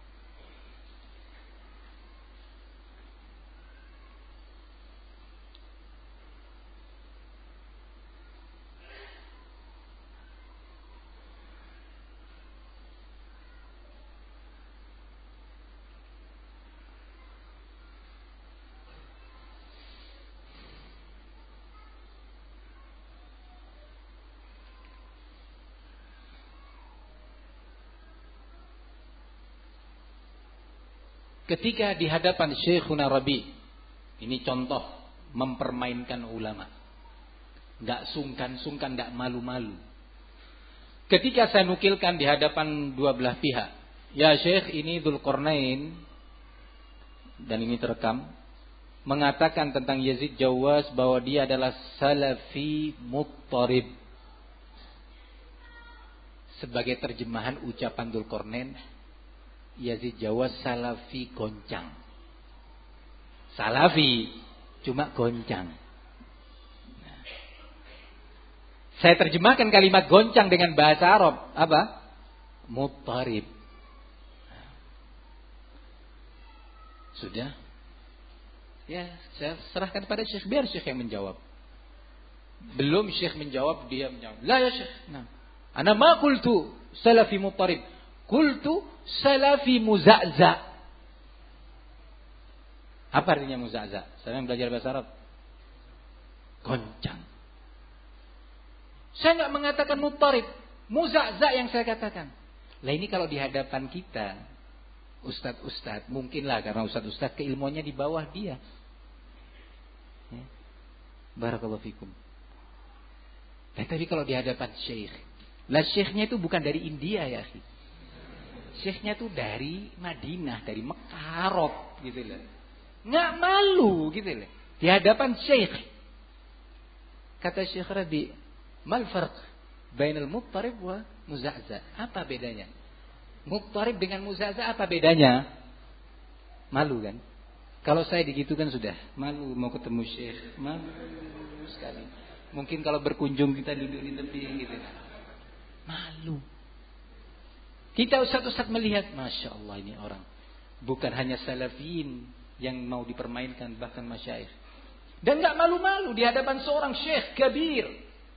S1: Ketika di hadapan Syekhuna Rabi, ini contoh mempermainkan ulama. Enggak sungkan-sungkan, enggak malu-malu. Ketika saya nukilkan di hadapan dua belah pihak, ya Syekh, ini Dzulqarnain, dan ini terekam, mengatakan tentang Yazid Jawaz bahwa dia adalah salafi muttarib. Sebagai terjemahan ucapan Dzulqarnain, Yazid Jawaz salafi goncang. Salafi cuma goncang. Nah, saya terjemahkan kalimat goncang dengan bahasa Arab. Apa? Muttarib. Nah, sudah. Ya, saya serahkan pada Syekh, biar Syekh yang menjawab. Belum Syekh menjawab, dia menjawab. La ya Syekh. Nah, ana ma qultu salafi muttarib. Qultu salafi muza'za. Apa artinya muza'za? Saya yang belajar bahasa Arab. Goncang. Saya enggak mengatakan muttarib. Muza'za yang saya katakan. Lah ini kalau di hadapan kita, ustaz-ustaz, mungkinlah karena ustaz-ustaz keilmuannya di bawah dia. Ya. Barakallahu fikum. Nah, tapi kalau di hadapan syekh, lah syekhnya itu bukan dari India ya, akhi. Syekhnya tuh dari Madinah, dari Mekah, Arab gitu loh. Nggak malu gitu loh. Di hadapan syekh. Kata Syekh Rabi, mal farq bainal muttarib wa muza'za? Apa bedanya? Muttarib dengan muza'za apa bedanya? Malu kan? Kalau saya digitu kan sudah malu mau ketemu syekh, malu sekali. Mungkin kalau berkunjung kita duduk di tepi gitu. Malu. Kita ustaz-ustaz melihat, Masya Allah ini orang. Bukan hanya salafin yang mau dipermainkan, bahkan masyayikh. Dan gak malu-malu di hadapan seorang syekh kabir.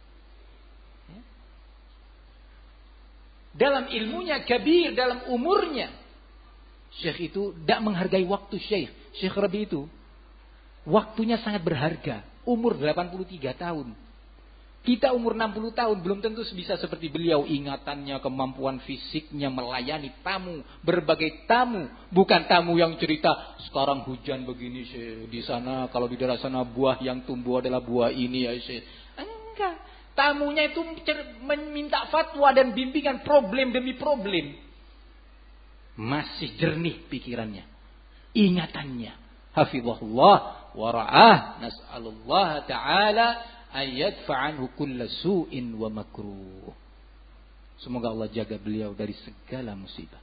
S1: Dalam ilmunya kabir, dalam umurnya. Syekh itu gak menghargai waktu syekh. Syekh Rabi itu, waktunya sangat berharga. Umur delapan puluh tiga tahun. Kita umur enam puluh tahun belum tentu bisa seperti beliau, ingatannya, kemampuan fisiknya melayani tamu, berbagai tamu, bukan tamu yang cerita sekarang hujan begini di sana, kalau di daerah sana buah yang tumbuh adalah buah ini ya Syekh. Enggak, tamunya itu meminta fatwa dan bimbingan problem demi problem. Masih jernih pikirannya, ingatannya. hafizahullah wa ra'ah, nas'alullah ta'ala an yadfa'anhu kulla su'in wa makruh. Semoga Allah jaga beliau dari segala musibah.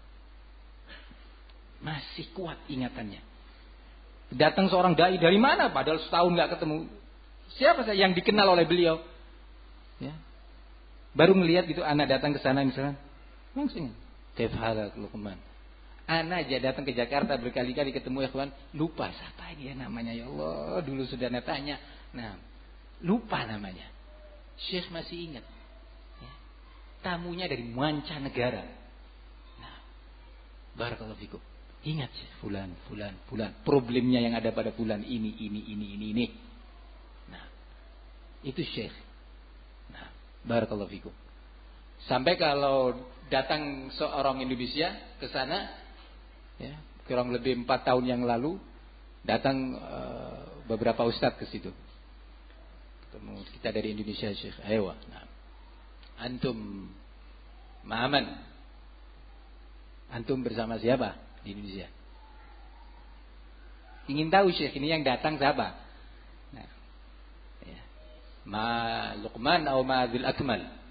S1: Masih kuat ingatannya. Datang seorang dai dari mana? Padahal setahun nggak ketemu. Siapa saya yang dikenal oleh beliau? Ya. Baru melihat gitu anak datang ke sana misalnya, langsung Kaif halak Luqman. Anak aja datang ke Jakarta berkali-kali ketemu ikhwan, lupa siapa dia namanya, ya Allah, dulu sudah tanya. Nah, lupa namanya. Syekh masih ingat. Ya. Tamunya dari mancanegara. Nah, barakallahu fikum. Ingat Syekh, fulan, fulan, fulan. Problemnya yang ada pada fulan ini, ini, ini, ini, ini. Nah, itu Syekh. Nah, barakallahu fikum. Sampai kalau datang seorang Indonesia ke sana, ya, kurang lebih empat tahun yang lalu, datang uh, beberapa ustadz ke situ. Ketemu kita dari Indonesia, Syekh. Ayo, nah, antum ma'aman. Antum bersama siapa di Indonesia? Ingin tahu Syekh ini yang datang siapa? Nah, ya. Ma Luqman atau ma Dzul Akmal?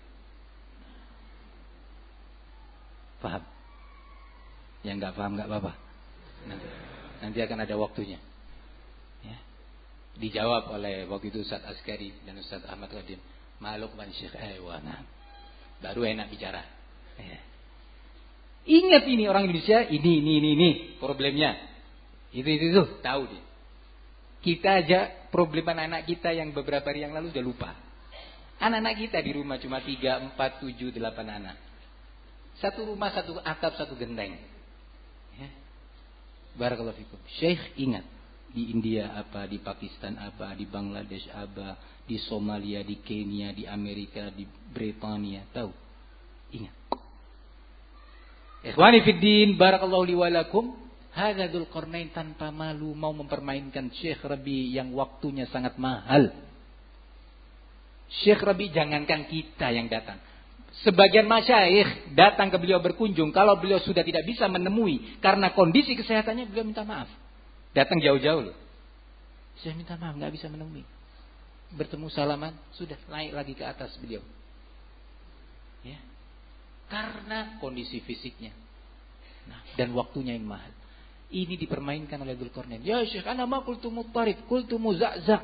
S1: Paham? Yang nggak paham nggak apa-apa. Nanti, nanti akan ada waktunya. Ya. Dijawab oleh waktu itu Ustaz Askari dan Ustaz Ahmad Qadim. Maluk man Syekh Aywana. Baru enak bicara. Ya. Ingat ini orang Indonesia, ini ini ini ini problemnya. Itu itu itu tahu dia. Kita aja problem anak-anak kita yang beberapa hari yang lalu sudah lupa. Anak-anak kita di rumah cuma tiga, empat, tujuh, delapan anak. Satu rumah, satu atap, satu genteng. Ya. Barakallahu fikum. Syekh ingat. Di India apa, di Pakistan apa, di Bangladesh apa, di Somalia, di Kenya, di Amerika, di Britania. Tahu? Ingat. Ikhwani fiddin, barakallahu li walakum. Hadza Dzulqarnain tanpa malu mau mempermainkan Syekh Rabi yang waktunya sangat mahal. Syekh Rabi jangankan kita yang datang. Sebagian masyayikh datang ke beliau berkunjung. Kalau beliau sudah tidak bisa menemui karena kondisi kesehatannya, beliau minta maaf. Datang jauh-jauh loh. Saya minta maaf, gak bisa menemui. Bertemu salaman, sudah naik lagi ke atas beliau. Ya. Karena kondisi fisiknya. Nah, dan waktunya yang mahal. Ini dipermainkan oleh Dzulqarnain. Ya Syekh, ana ma qultu muttarib, qultu muza'za'.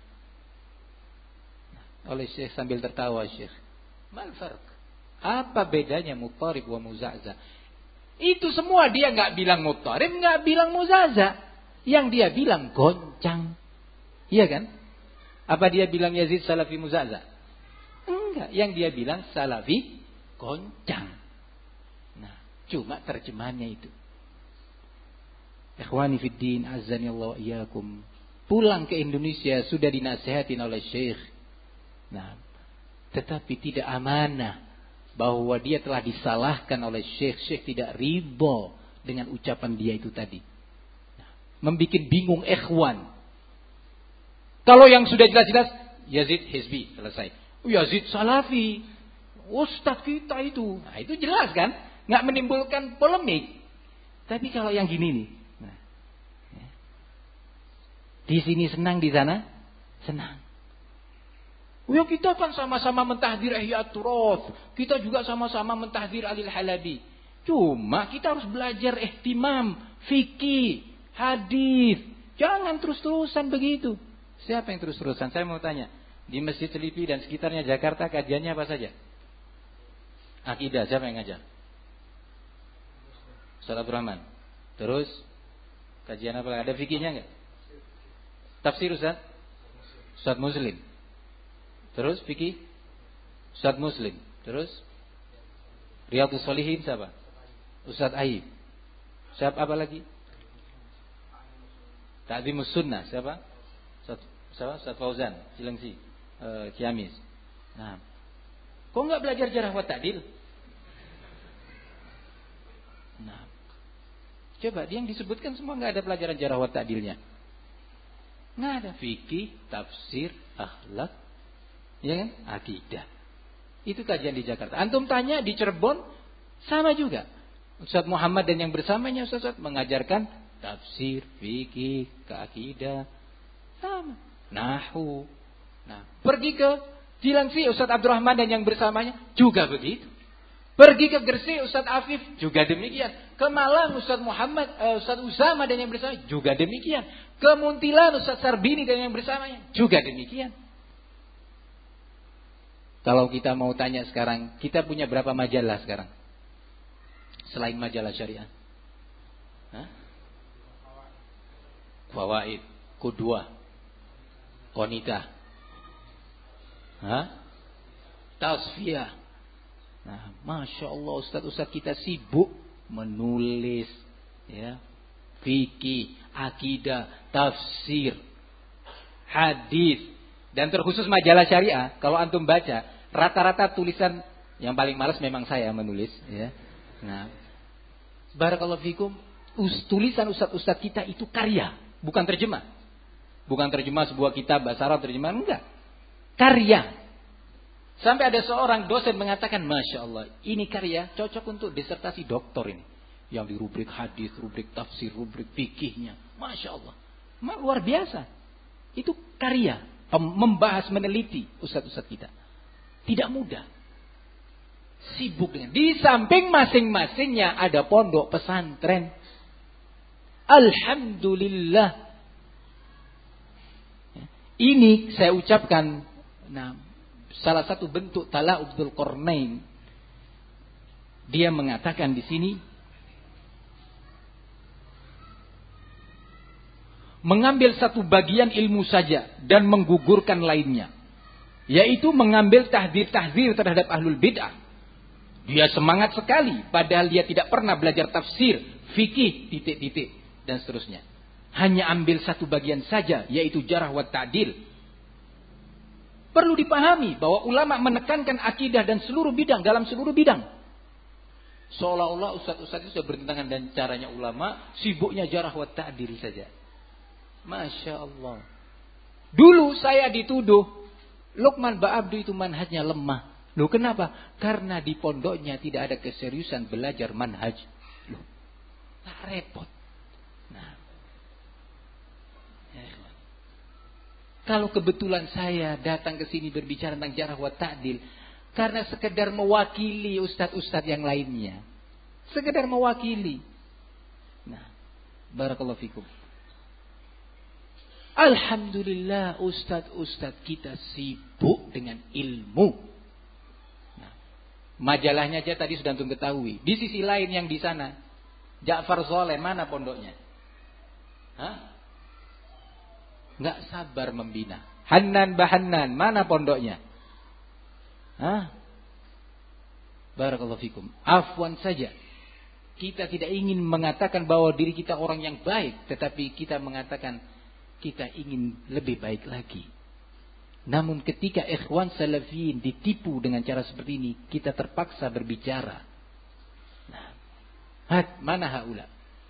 S1: Nah, oleh Syekh sambil tertawa Syekh. Mal farq? Apa bedanya muttarib wa muza'za? Itu semua dia enggak bilang muttarib, enggak bilang muza'za. Yang dia bilang goncang. Iya kan? Apa dia bilang Yazid salafi muza'za? Enggak, yang dia bilang salafi goncang. Nah, cuma terjemahannya itu. Ikhwani fiddin, azzani Allah iyyakum. Pulang ke Indonesia sudah dinasihatin oleh Syekh. Nah, tetapi tidak amanah bahwa dia telah disalahkan oleh Syekh. Syekh tidak ridho dengan ucapan dia itu tadi. Nah, membikin bingung ikhwan. Kalau yang sudah jelas-jelas Yazid Hizbi selesai. Yazid Salafi, ustaz kita itu. Nah, itu jelas kan? Nggak menimbulkan polemik. Tapi kalau yang gini nih. Nah, ya. Di sini senang, di sana senang. Ya kita kan sama-sama mentahdir Ihya Turoth. Kita juga sama-sama mentahdir Alil Halabi. Cuma kita harus belajar ihtimam, fikih, hadis. Jangan terus-terusan begitu. Siapa yang terus-terusan? Saya mau tanya. Di Masjid Selipi dan sekitarnya Jakarta kajiannya apa saja? Akidah, siapa yang ngajar? Ustaz Abdul Rahman. Terus kajian apa? Ada fikihnya enggak? Tafsir Ustaz? Ustaz Muslim. Terus fikih Ustaz Muslim. Terus Riyadhus Shalihin siapa? Ustaz Aib. Siapa apa lagi? Ta'zimus Sunnah siapa? Ustaz siapa? Ustaz Fauzan Cilengsi, uh, Ciamis. Nah. Kok enggak belajar jarh wa ta'dil? Nah. Coba dia yang disebutkan semua enggak ada pelajaran jarh wa ta'dilnya. Enggak ada fikih, tafsir, akhlak, ya kan? Akidah. Itu kajian di Jakarta. Antum tanya di Cirebon sama juga. Ustaz Muhammad dan yang bersamanya Ustaz mengajarkan tafsir, fikih, keakidah, sama. Nahwu. Nah, pergi ke Cilengsi Ustaz Abdurrahman dan yang bersamanya juga begitu. Pergi ke Gresik Ustaz Afif juga demikian. Ke Malang Ustaz Muhammad, uh, Ustaz Usama dan yang bersamanya juga demikian. Ke Muntilan Ustaz Sarbini dan yang bersamanya juga demikian. Kalau kita mau tanya sekarang, kita punya berapa majalah sekarang? Selain majalah syariah. Hah? Fawaid, Qudwah, Qonidah. Hah? Tasfiyah. Nah, Masya Allah Ustaz-Ustaz kita sibuk menulis, ya, fikih, akidah, tafsir, hadis, dan terkhusus majalah syariah. Kalau antum baca, rata-rata tulisan yang paling malas memang saya menulis, ya. Nah, barakallahu fikum, tulisan Ustaz-Ustaz kita itu karya, bukan terjemah. Bukan terjemah sebuah kitab bahasa Arab terjemahan, enggak. Karya. Sampai ada seorang dosen mengatakan, Masya Allah, ini karya cocok untuk disertasi doktor ini. Yang di rubrik hadis, rubrik tafsir, rubrik fikihnya. Masya Allah. Luar biasa. Itu karya. Membahas, meneliti ustaz-ustaz kita. Tidak mudah. Sibuk dengan. Di samping masing-masingnya ada pondok pesantren. Alhamdulillah. Ini saya ucapkan, nah, salah satu bentuk tala'ub Dzulqarnain. Dia mengatakan di sini, mengambil satu bagian ilmu saja dan menggugurkan lainnya, yaitu mengambil tahdzir-tahdzir terhadap ahlul bid'ah. Dia semangat sekali, padahal dia tidak pernah belajar tafsir, fikih, titik-titik, dan seterusnya. Hanya ambil satu bagian saja, yaitu jarh wa ta'dil. Perlu dipahami bahwa ulama menekankan akidah dan seluruh bidang, dalam seluruh bidang. Seolah-olah ustaz-ustaz itu sudah bertentangan dan caranya ulama, sibuknya jarh wa ta'dil saja. Masya Allah. Dulu saya dituduh, Lukman Ba'abdu itu manhajnya lemah. Loh kenapa? Karena di pondoknya tidak ada keseriusan belajar manhaj. Loh, tak repot. Nah, kalau kebetulan saya datang ke sini berbicara tentang jarh wa ta'dil karena sekedar mewakili ustaz-ustaz yang lainnya. Sekedar mewakili. Nah, barakallahu fikum. Alhamdulillah ustaz-ustaz kita sibuk dengan ilmu. Nah, majalahnya aja tadi sudah antum ketahui. Di sisi lain yang di sana, Ja'far Sholeh mana pondoknya? Hah? Nggak sabar membina. Hanan Bahanan, mana pondoknya? Hah? Barakallahu fikum. Afwan saja. Kita tidak ingin mengatakan bahwa diri kita orang yang baik, tetapi kita mengatakan kita ingin lebih baik lagi. Namun ketika ikhwan salafiyin ditipu dengan cara seperti ini, kita terpaksa berbicara. Nah, hat, mana haula?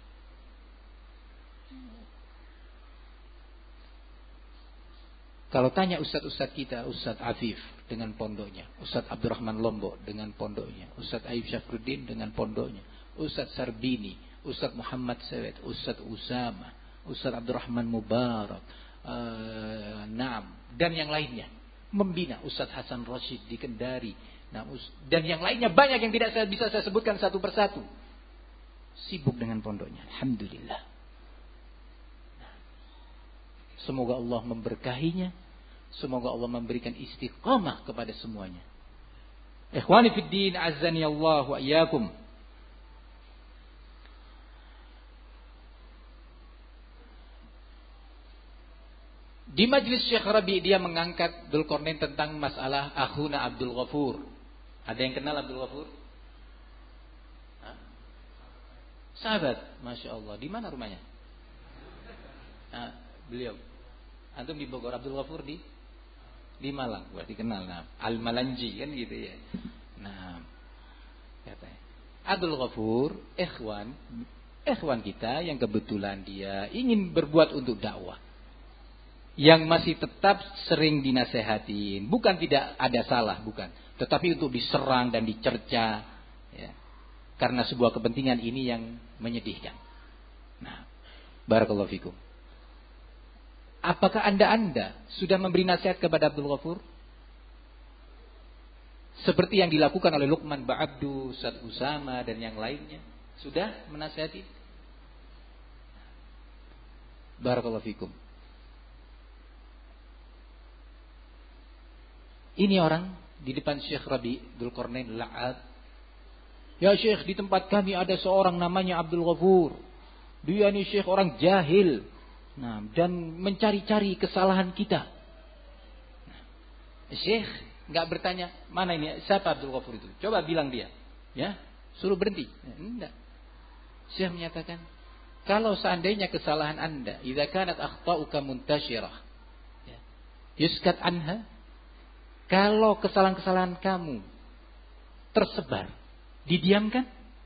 S1: Kalau tanya ustaz-ustaz kita, Ustaz Afif dengan pondoknya, Ustaz Abdurrahman Lombok dengan pondoknya, Ustaz Aib Syafruddin dengan pondoknya, Ustaz Sarbini, Ustaz Muhammad Sawed, Ustaz Usama, Ustaz Abdurrahman Mubarak, uh, Naam, dan yang lainnya. Membina Ustaz Hasan Rashid di Kendari. Nah, dan yang lainnya banyak yang tidak saya bisa saya sebutkan satu persatu. Sibuk dengan pondoknya. Alhamdulillah. Semoga Allah memberkahinya. Semoga Allah memberikan istiqamah kepada semuanya. Ikhwani fid din, azzani Allah wa iyyakum. Di majlis Syekh Rabi dia mengangkat Dzulqarnain tentang masalah akhuna Abdul Ghafur. Ada yang kenal Abdul Ghafur? Hah? Sahabat, Masya Allah. Di mana rumahnya? Nah, beliau. Antum di Bogor, Abdul Ghafur di di Malang, berarti kenal. Nah, Al-Malanji kan gitu ya. Nah, katanya Abdul Ghafur, ikhwan, ikhwan kita yang kebetulan dia ingin berbuat untuk dakwah. Yang masih tetap sering dinasehatin, bukan tidak ada salah, bukan, tetapi untuk diserang dan dicerca, ya, karena sebuah kepentingan ini yang menyedihkan. Nah, Barakallahu fikum. Apakah anda-anda sudah memberi nasihat kepada Abdul Ghafur? Seperti yang dilakukan oleh Luqman Ba'abdu, Ustaz Usama dan yang lainnya. Sudah menasihati? Barakallahu fikum. Ini orang di depan Syekh Rabi Dzulqarnain La'ab. Ya Syekh, di tempat kami ada seorang namanya Abdul Ghafur. Dia ini Syekh orang jahil. Nah, dan mencari-cari kesalahan kita. Nah, Syekh enggak bertanya, mana ini siapa Abdul Ghafur itu? Coba bilang dia. Ya, suruh berhenti. Enggak. Syekh menyatakan, kalau seandainya kesalahan Anda, idza kanat akhtauka muntashirah, ya, yuskat anha. Kalau kesalahan-kesalahan kamu tersebar, didiamkan.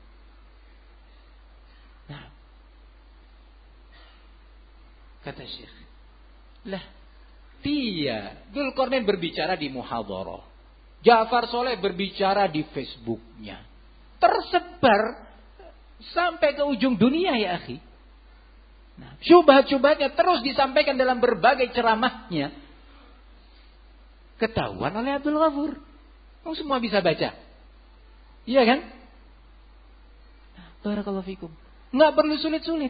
S1: Nah, kata Syekh, lah dia Dzulqarnain berbicara di muhadharah, Ja'far Soleh berbicara di Facebooknya, tersebar sampai ke ujung dunia ya akhi. Nah, syubhat-syubhatnya terus disampaikan dalam berbagai ceramahnya. Ketahuan oleh Abdul Ghafur. Oh, semua bisa baca. Iya kan? Nah, barakallahu fikum. Nggak perlu sulit-sulit.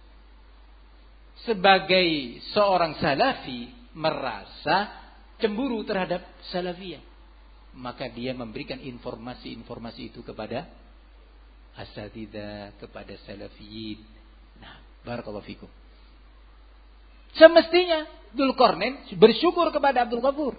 S1: Sebagai seorang salafi merasa cemburu terhadap salafiyah, maka dia memberikan informasi-informasi itu kepada asatidzah, kepada salafiyin. Nah, barakallahu fikum. Semestinya Dzulqarnain bersyukur kepada Abdul Ghafur.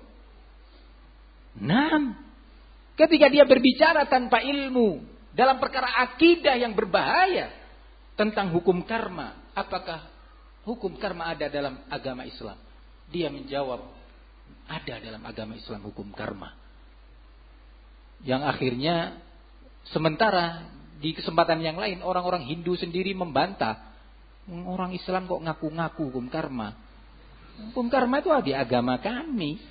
S1: Nah, ketika dia berbicara tanpa ilmu dalam perkara akidah yang berbahaya tentang hukum karma, apakah hukum karma ada dalam agama Islam? Dia menjawab, ada dalam agama Islam hukum karma. Yang akhirnya sementara di kesempatan yang lain orang-orang Hindu sendiri membantah, orang Islam kok ngaku-ngaku hukum karma. Hukum karma itu ada di agama kami.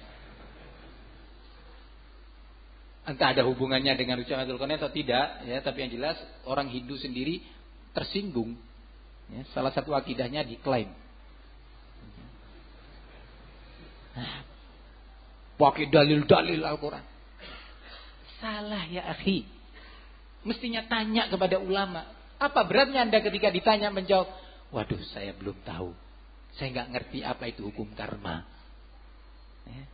S1: Entah ada hubungannya dengan ucapan Dzulqarnain atau tidak, ya, tapi yang jelas orang Hindu sendiri tersinggung. Ya, salah satu akidahnya diklaim. Nah, pakai dalil-dalil Al-Quran. Salah ya akhi. Mestinya tanya kepada ulama. Apa beratnya Anda ketika ditanya menjawab, waduh saya belum tahu. Saya nggak ngerti apa itu hukum karma. Ya.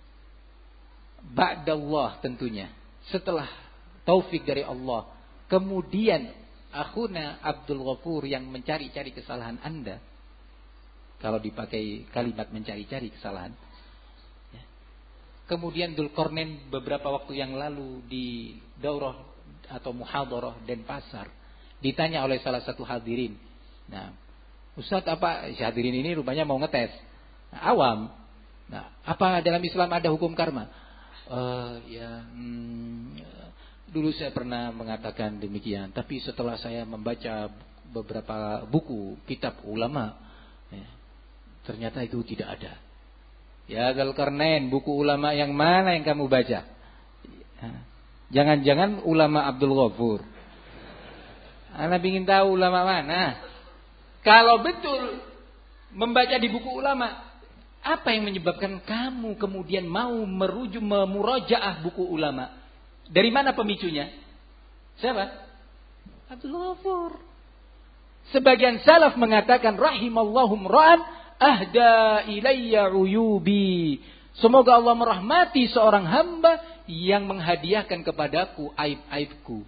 S1: Ba'dallah tentunya. Setelah taufik dari Allah. Kemudian akhuna Abdul Ghafur yang mencari-cari kesalahan Anda. Kalau dipakai kalimat mencari-cari kesalahan. Ya. Kemudian Dzulqarnain beberapa waktu yang lalu di daurah atau muhadharah Denpasar. Ditanya oleh salah satu hadirin. Nah, Ustaz apa? Si hadirin ini rupanya mau ngetes. Nah, awam. Nah, apa dalam Islam ada hukum karma? Uh, ya, hmm, dulu saya pernah mengatakan demikian, tapi setelah saya membaca beberapa buku kitab ulama, ya, ternyata itu tidak ada. Ya Dzulqarnain, buku ulama yang mana yang kamu baca? Jangan-jangan ulama Abdul Ghafur. Anda ingin tahu ulama mana? Kalau betul membaca di buku ulama, apa yang menyebabkan kamu kemudian mau merujuk memurajaah buku ulama? Dari mana pemicunya? Siapa? Abdul Ghafur. Sebagian salaf mengatakan rahimallahu ra'an ahda ilayya uyubi. Semoga Allah merahmati seorang hamba yang menghadiahkan kepadaku aib-aibku.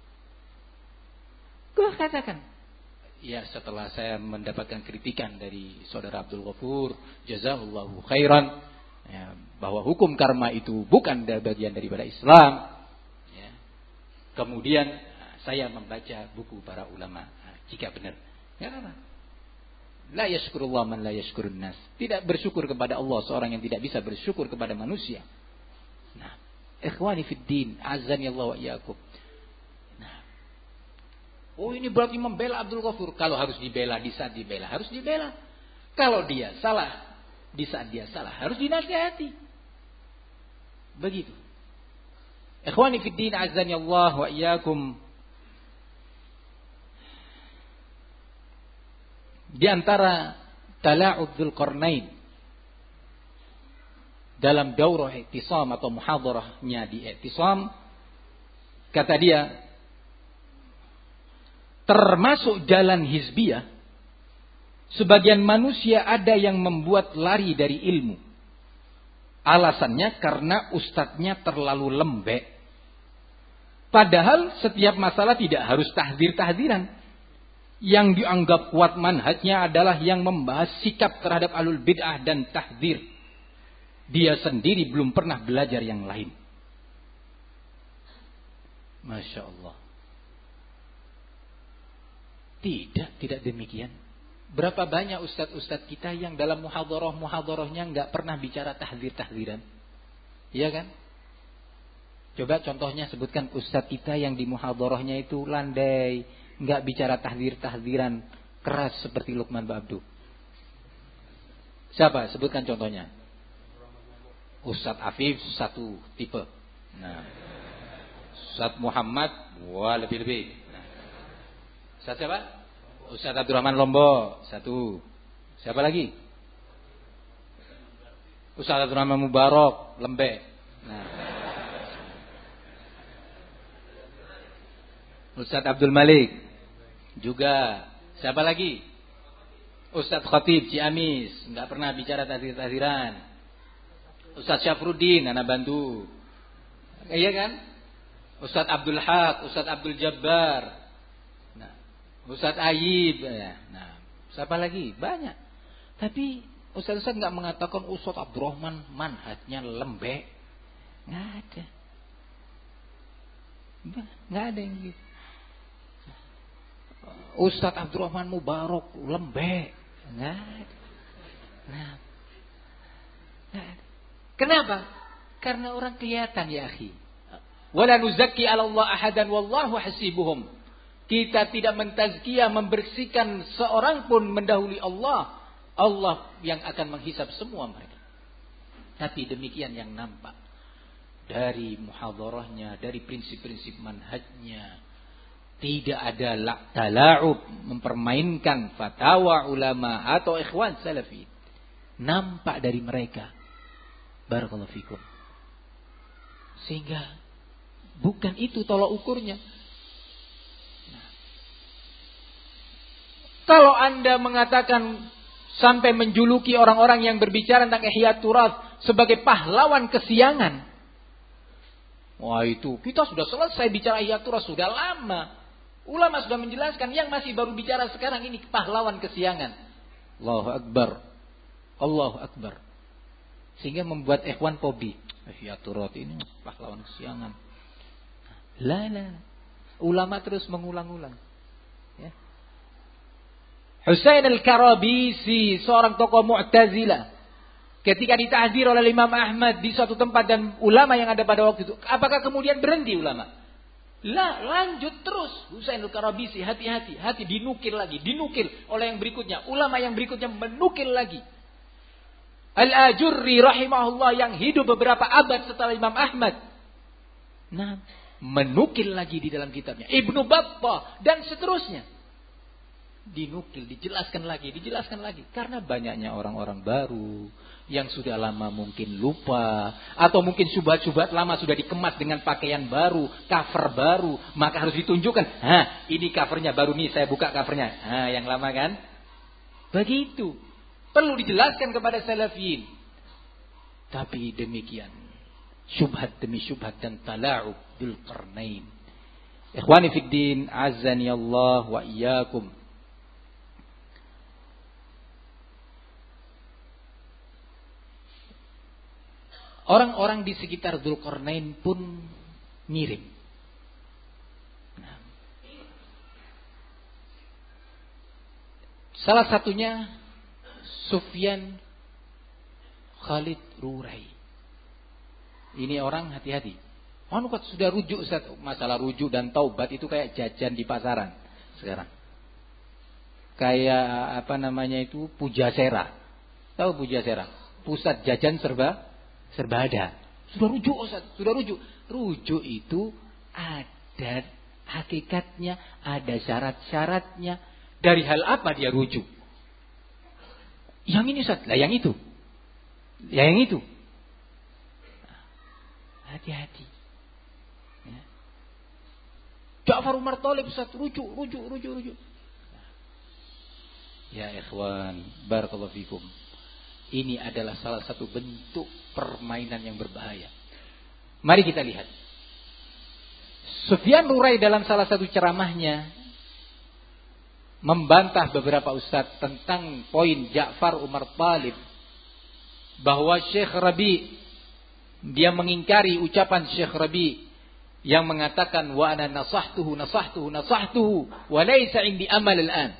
S1: Gua katakan, ya setelah saya mendapatkan kritikan dari saudara Abdul Ghafur, jazahullahu khairan, ya, bahwa hukum karma itu bukan bagian daripada Islam. Ya. Kemudian saya membaca buku para ulama. Nah, jika benar, ya apa? La yashkurullah man la yashkurun nas. Tidak bersyukur kepada Allah seorang yang tidak bisa bersyukur kepada manusia. Nah, ikhwani fid din, azani Allah wa iyyakum. Oh ini berarti membela Abdul Ghafur. Kalau harus dibela di saat dibela, harus dibela. Kalau dia salah, di saat dia salah, harus dinasihati. Begitu. Ikhwani fid din, azani Allah wa iyyakum. Di antara tala'ud Dzulqarnain dalam daurah i'tisam atau muhadarahnya di i'tisam, kata dia, termasuk jalan hizbiyah, sebagian manusia ada yang membuat lari dari ilmu. Alasannya karena ustadznya terlalu lembek. Padahal setiap masalah tidak harus tahdzir-tahdziran. Yang dianggap kuat manhajnya adalah yang membahas sikap terhadap ahlul bid'ah dan tahdzir. Dia sendiri belum pernah belajar yang lain. Masya Allah. Tidak, tidak demikian. Berapa banyak ustadz-ustadz kita yang dalam muhadharah-muhadharahnya nggak pernah bicara tahdzir-tahdziran. Iya kan? Coba contohnya sebutkan ustadz kita yang di muhadharahnya itu landai, nggak bicara tahdzir-tahdziran keras seperti Lukman Ba'abdu. Siapa? Sebutkan contohnya. Ustadz Afif satu tipe. Nah, Ustadz Muhammad, wah lebih-lebih. Nah. Ustadz siapa? Ustadz Abdurrahman Lombok satu. Siapa lagi? Ustadz Abdurrahman Mubarak lembek. Nah. Ustadz Abdul Malik juga. Siapa lagi? Ustadz Khatib Ciamis, nggak pernah bicara tahdzir-tahdziran. Ustadz Syafruddin anak bantu. Iya kan? Ustadz Abdul Haq, Ustadz Abdul Jabbar. Nah, Ustadz Ayib. Nah, siapa lagi? Banyak. Tapi ustadz-ustadz nggak mengatakan Ustadz Abdurrahman manhajnya lembek. Nggak ada. Nggak ada yang gitu. Ustadz Abdurrahman Mubarak lembek. Nggak ada. Nah, nggak ada. Kenapa? Karena orang kelihatan ya akhi. Wala nuzakki 'ala Allah ahadan wallahu hasibuhum. Kita tidak mentazkiyah, membersihkan seorang pun mendahului Allah. Allah yang akan menghisab semua mereka. Tapi demikian yang nampak dari muhadharahnya, dari prinsip-prinsip manhajnya, tidak ada tala'ub, mempermainkan fatwa ulama atau ikhwan salafi. Nampak dari mereka. Barakallahu fikum. Sehingga bukan itu tolak ukurnya. Nah, kalau Anda mengatakan sampai menjuluki orang-orang yang berbicara tentang Ihya Turath sebagai pahlawan kesiangan, wah itu kita sudah selesai bicara Ihya Turath sudah lama. Ulama sudah menjelaskan, yang masih baru bicara sekarang ini pahlawan kesiangan. Allahu Akbar. Allahu Akbar. Sehingga membuat ikhwan fobi. Ihya Turath ini pahlawan kesiangan. La la. Ulama terus mengulang-ulang. Ya. Husain al-Karabisi, seorang tokoh Mu'tazilah, ketika ditahdzir oleh Imam Ahmad di suatu tempat dan ulama yang ada pada waktu itu, apakah kemudian berhenti ulama? La, lanjut terus. Husain al-Karabisi, hati-hati, hati dinukil lagi, dinukil oleh yang berikutnya. Ulama yang berikutnya menukil lagi. Al-Ajurri rahimahullah yang hidup beberapa abad setelah Imam Ahmad. Nah, menukil lagi di dalam kitabnya. Ibnu Battah dan seterusnya. Dinukil, dijelaskan lagi, dijelaskan lagi. Karena banyaknya orang-orang baru yang sudah lama mungkin lupa. Atau mungkin syubhat-syubhat lama sudah dikemas dengan pakaian baru, cover baru. Maka harus ditunjukkan. Hah, ini covernya baru nih, saya buka covernya. Hah, yang lama kan? Begitu. Perlu dijelaskan kepada salafiyin. Tapi demikian. Syubhat demi syubhat dan tala'ub Dzulqarnain. Ikhwani fiddin, azani Allah wa iyyakum. Orang-orang di sekitar Dzulqarnain pun mirip. Nah. Salah satunya Sufyan Khalid Rurai. Ini orang hati-hati. Anu kok sudah rujuk Ustaz, masalah rujuk dan taubat itu kayak jajan di pasaran sekarang. Kayak apa namanya itu Pujasera. Tahu Pujasera? Pusat jajan serba serba ada. Sudah rujuk Ustaz, sudah rujuk. Rujuk itu ada hakikatnya, ada syarat-syaratnya. Dari hal apa dia rujuk? Yang ini Ustaz, lah yang itu. Ya yang itu. Hati-hati. Ya. Ja'far Umar Thalib Ustaz, rujuk, rujuk, rujuk, rujuk. Ya ikhwan, barakallahu fikum. Ini adalah salah satu bentuk permainan yang berbahaya. Mari kita lihat. Sufyan Nurai dalam salah satu ceramahnya membantah beberapa ustaz tentang poin Ja'far Umar Thalib, bahwa Syekh Rabi, dia mengingkari ucapan Syekh Rabi yang mengatakan wa ana nasahtuhu nasahtuhu nasahtuhu wa laisa indi amal al-an.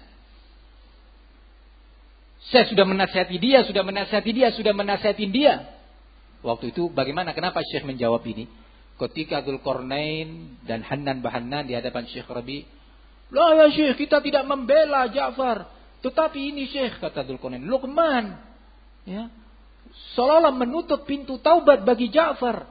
S1: Saya sudah menasihati dia, sudah menasihati dia, sudah menasihati dia. Waktu itu bagaimana, kenapa Syekh menjawab ini? Ketika Dzulqarnain dan Hannan Bahannan di hadapan Syekh Rabi, "Lah ya Syekh, kita tidak membela Ja'far, tetapi ini Syekh," kata Dzulqarnain, "Luqman ya, seolah-olah menutup pintu taubat bagi Ja'far."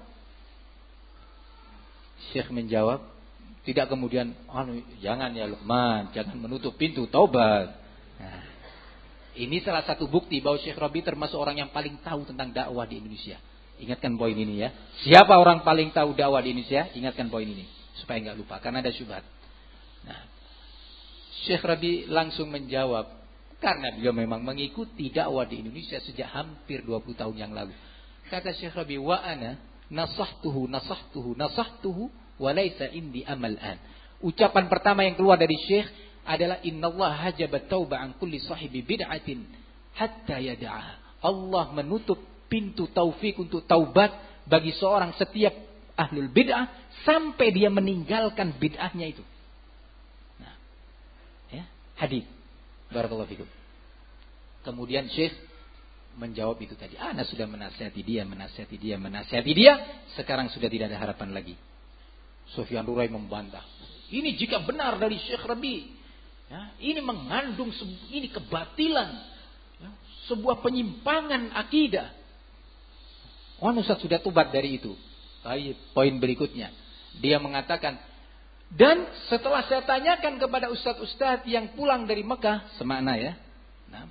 S1: Syekh menjawab, tidak kemudian, anu, jangan ya Luqman, jangan menutup pintu taubat. Nah, ini salah satu bukti bahwa Syekh Rabi termasuk orang yang paling tahu tentang dakwah di Indonesia. Ingatkan poin ini ya. Siapa orang paling tahu dakwah di Indonesia? Ingatkan poin ini supaya enggak lupa, karena ada syubhat. Nah, Syekh Rabi langsung menjawab, karena beliau memang mengikuti dakwah di Indonesia sejak hampir dua puluh tahun yang lalu. Kata Syekh Rabi, "Wa ana nasahtuhu nasahtuhu nasahtuhu wa laisa indi amal an." Ucapan pertama yang keluar dari Syekh adalah innallaha hajabat tauba an kulli sahibi bid'atin hatta yada'aha. Allah menutup pintu taufik untuk taubat bagi seorang setiap ahlul bid'ah sampai dia meninggalkan bid'ahnya itu. Nah, ya, hadis. Barakallahu fikum. Kemudian Syekh menjawab itu tadi. Ana sudah menasihati dia, menasihati dia, menasihati dia. Sekarang sudah tidak ada harapan lagi. Sufyan Nurai membantah. Ini jika benar dari Syekh Rabi, ya, ini mengandung ini kebatilan, ya, sebuah penyimpangan akidah. Oh, Ustaz sudah tobat dari itu. Baik, poin berikutnya. Dia mengatakan, dan setelah saya tanyakan kepada ustaz-ustaz yang pulang dari Mekah, semakna ya. Nah,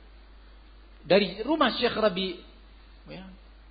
S1: dari rumah Syekh Rabi, ya,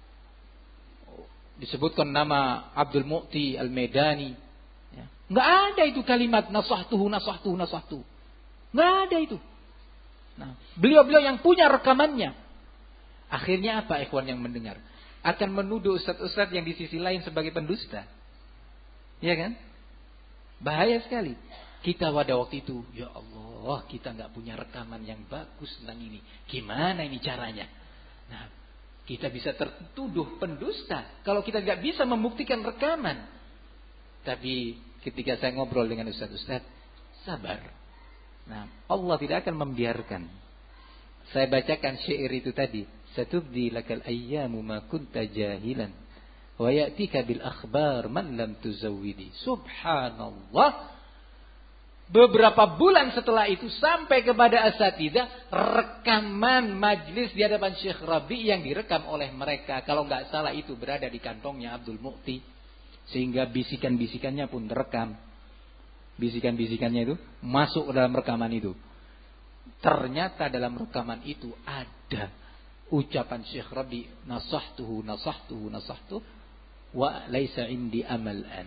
S1: disebutkan nama Abdul Mu'ti Al-Medani. Ya. Nggak ada itu kalimat nasahtuhu nasahtuhu nasahtuhu. Nggak ada itu. Nah, beliau-beliau yang punya rekamannya. Akhirnya apa ikhwan yang mendengar? Akan menuduh ustaz-ustaz yang di sisi lain sebagai pendusta. Ya kan? Bahaya sekali. Kita pada waktu itu, ya Allah, kita nggak punya rekaman yang bagus tentang ini. Gimana ini caranya? Nah, kita bisa tertuduh pendusta kalau kita nggak bisa membuktikan rekaman. Tapi ketika saya ngobrol dengan ustaz-ustaz, sabar. Nah, Allah tidak akan membiarkan. Saya bacakan syair itu tadi. Satubdi lakal ayyamu ma kunta jahilan wa ya'tika bil akhbar man lam tuzawwidi. Subhanallah. Beberapa bulan setelah itu sampai kepada asatidzah rekaman majlis di hadapan Syekh Rabi yang direkam oleh mereka. Kalau nggak salah itu berada di kantongnya Abdul Mu'ti, sehingga bisikan-bisikannya pun direkam. Bisikan-bisikannya itu masuk ke dalam rekaman itu. Ternyata dalam rekaman itu ada ucapan Syekh Rabi, nasahtuhu nasahtuhu nasahtuhu wa laisa indi amal an.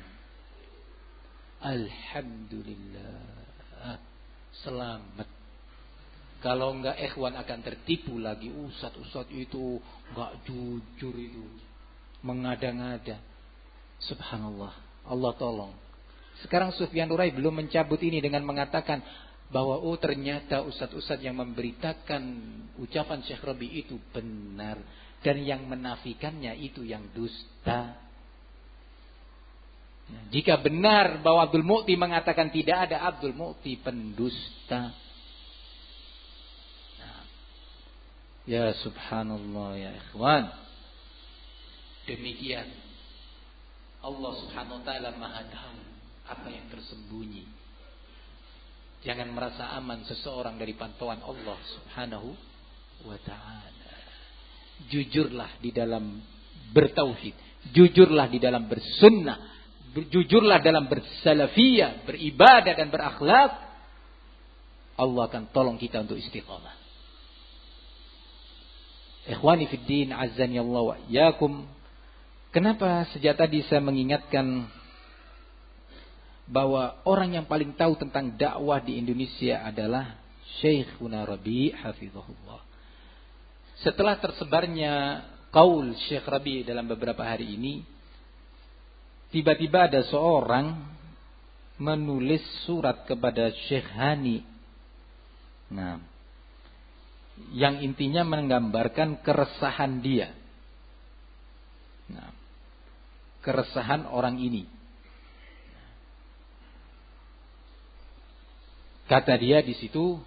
S1: Alhamdulillah, selamat. Kalau enggak ikhwan akan tertipu lagi. Ustaz-ustaz itu enggak jujur, itu mengada-ngada. Subhanallah, Allah tolong. Sekarang Sufyan Nurai belum mencabut ini dengan mengatakan bahwa oh ternyata ustaz-ustaz yang memberitakan ucapan Syekh Rabi itu benar, dan yang menafikannya itu yang dusta. Nah, jika benar bahwa Abdul Mu'ti mengatakan tidak ada, Abdul Mu'ti pendusta. Nah, ya subhanallah ya ikhwan. Demikian Allah subhanahu wa ta'ala maha tahu apa yang tersembunyi. Jangan merasa aman seseorang dari pantauan Allah subhanahu wa ta'ala. Jujurlah di dalam bertauhid. Jujurlah di dalam bersunnah. Jujurlah dalam bersalafiyah, beribadah dan berakhlak. Allah akan tolong kita untuk istiqamah. Ikhwani fid din, azzani Allah wa iyyakum. Kenapa sejak tadi saya mengingatkan bahwa orang yang paling tahu tentang dakwah di Indonesia adalah Syekhuna Rabi' hafizahullah. Setelah tersebarnya qaul Syekh Rabi' dalam beberapa hari ini, tiba-tiba ada seorang menulis surat kepada Syekh Hani. Nah, yang intinya menggambarkan keresahan dia. Nah, keresahan orang ini. Kata dia di situ,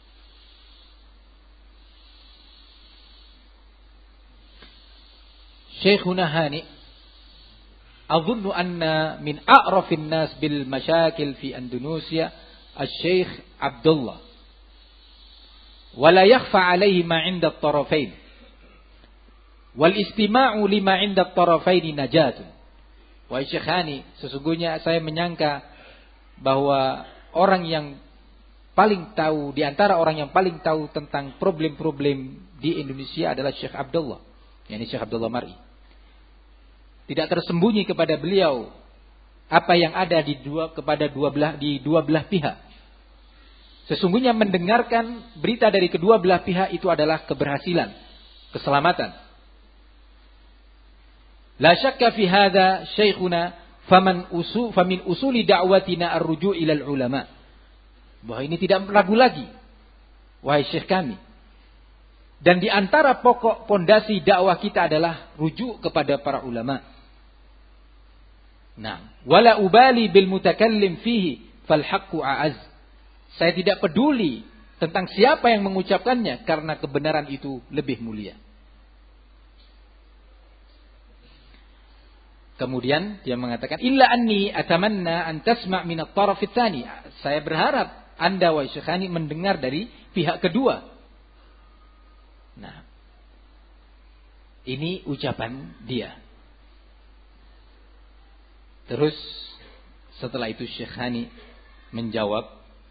S1: Syekhuna Hani, أظن أن من أعرف الناس بالمشاكل في أندونيسيا الشيخ عبد الله ولا يخفى عليه ما عند الطرفين والاستماع لما عند الطرفين نجاة. Wahai Syekh Hani, sesungguhnya saya menyangka bahwa orang yang paling tahu, di antara orang yang paling tahu tentang problem-problem di Indonesia adalah Syekh Abdullah, yakni Syekh Abdullah Mar'i. Tidak tersembunyi kepada beliau apa yang ada di dua kepada dua belah di dua belah pihak. Sesungguhnya mendengarkan berita dari kedua belah pihak itu adalah keberhasilan, keselamatan. La syakka fi hadza syekhuna faman usul famin usuli da'watina ar-ruju' ila al-ulama. Bahwa ini tidak ragu lagi, wahai syekh kami. Dan di antara pokok pondasi dakwah kita adalah rujuk kepada para ulama. Nah, wala ubali bil mutakallim fihi fal haqqu a'az. Saya tidak peduli tentang siapa yang mengucapkannya karena kebenaran itu lebih mulia. Kemudian dia mengatakan, illa anni atamanna an tasma' min at-taraf ats-tsani. Saya berharap Anda wahai Syekh Hani mendengar dari pihak kedua. Nah, ini ucapan dia. Terus setelah itu Syekh Hani menjawab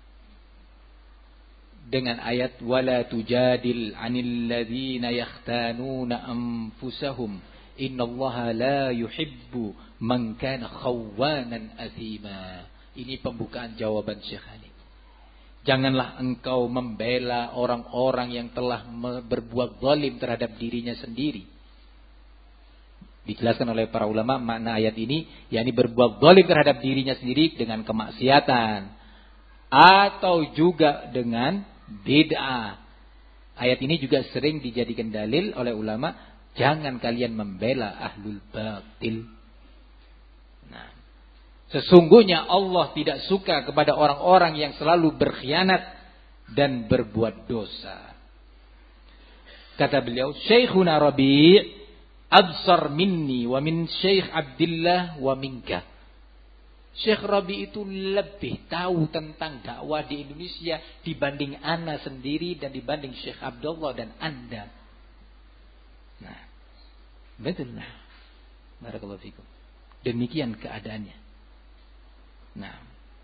S1: dengan ayat wala tujadil 'anil ladzina yakhtanuna anfusahum innallaha la yuhibbu man kana khawanan athima. Ini pembukaan jawaban Syekh Hani. Janganlah engkau membela orang-orang yang telah berbuat zalim terhadap dirinya sendiri. Dijelaskan oleh para ulama makna ayat ini, yakni berbuat zalim terhadap dirinya sendiri dengan kemaksiatan atau juga dengan bid'ah. Ayat ini juga sering dijadikan dalil oleh ulama, jangan kalian membela ahlul batil. Nah, sesungguhnya Allah tidak suka kepada orang-orang yang selalu berkhianat dan berbuat dosa. Kata beliau, Syekhuna Rabi' absar minni wa min Syekh Abdullah wa minka. Syekh Rabi' itu lebih tahu tentang dakwah di Indonesia dibanding ana sendiri dan dibanding Syekh Abdullah dan Anda. Nah, betul lah. Barakallahu fikum. Demikian keadaannya. Nah,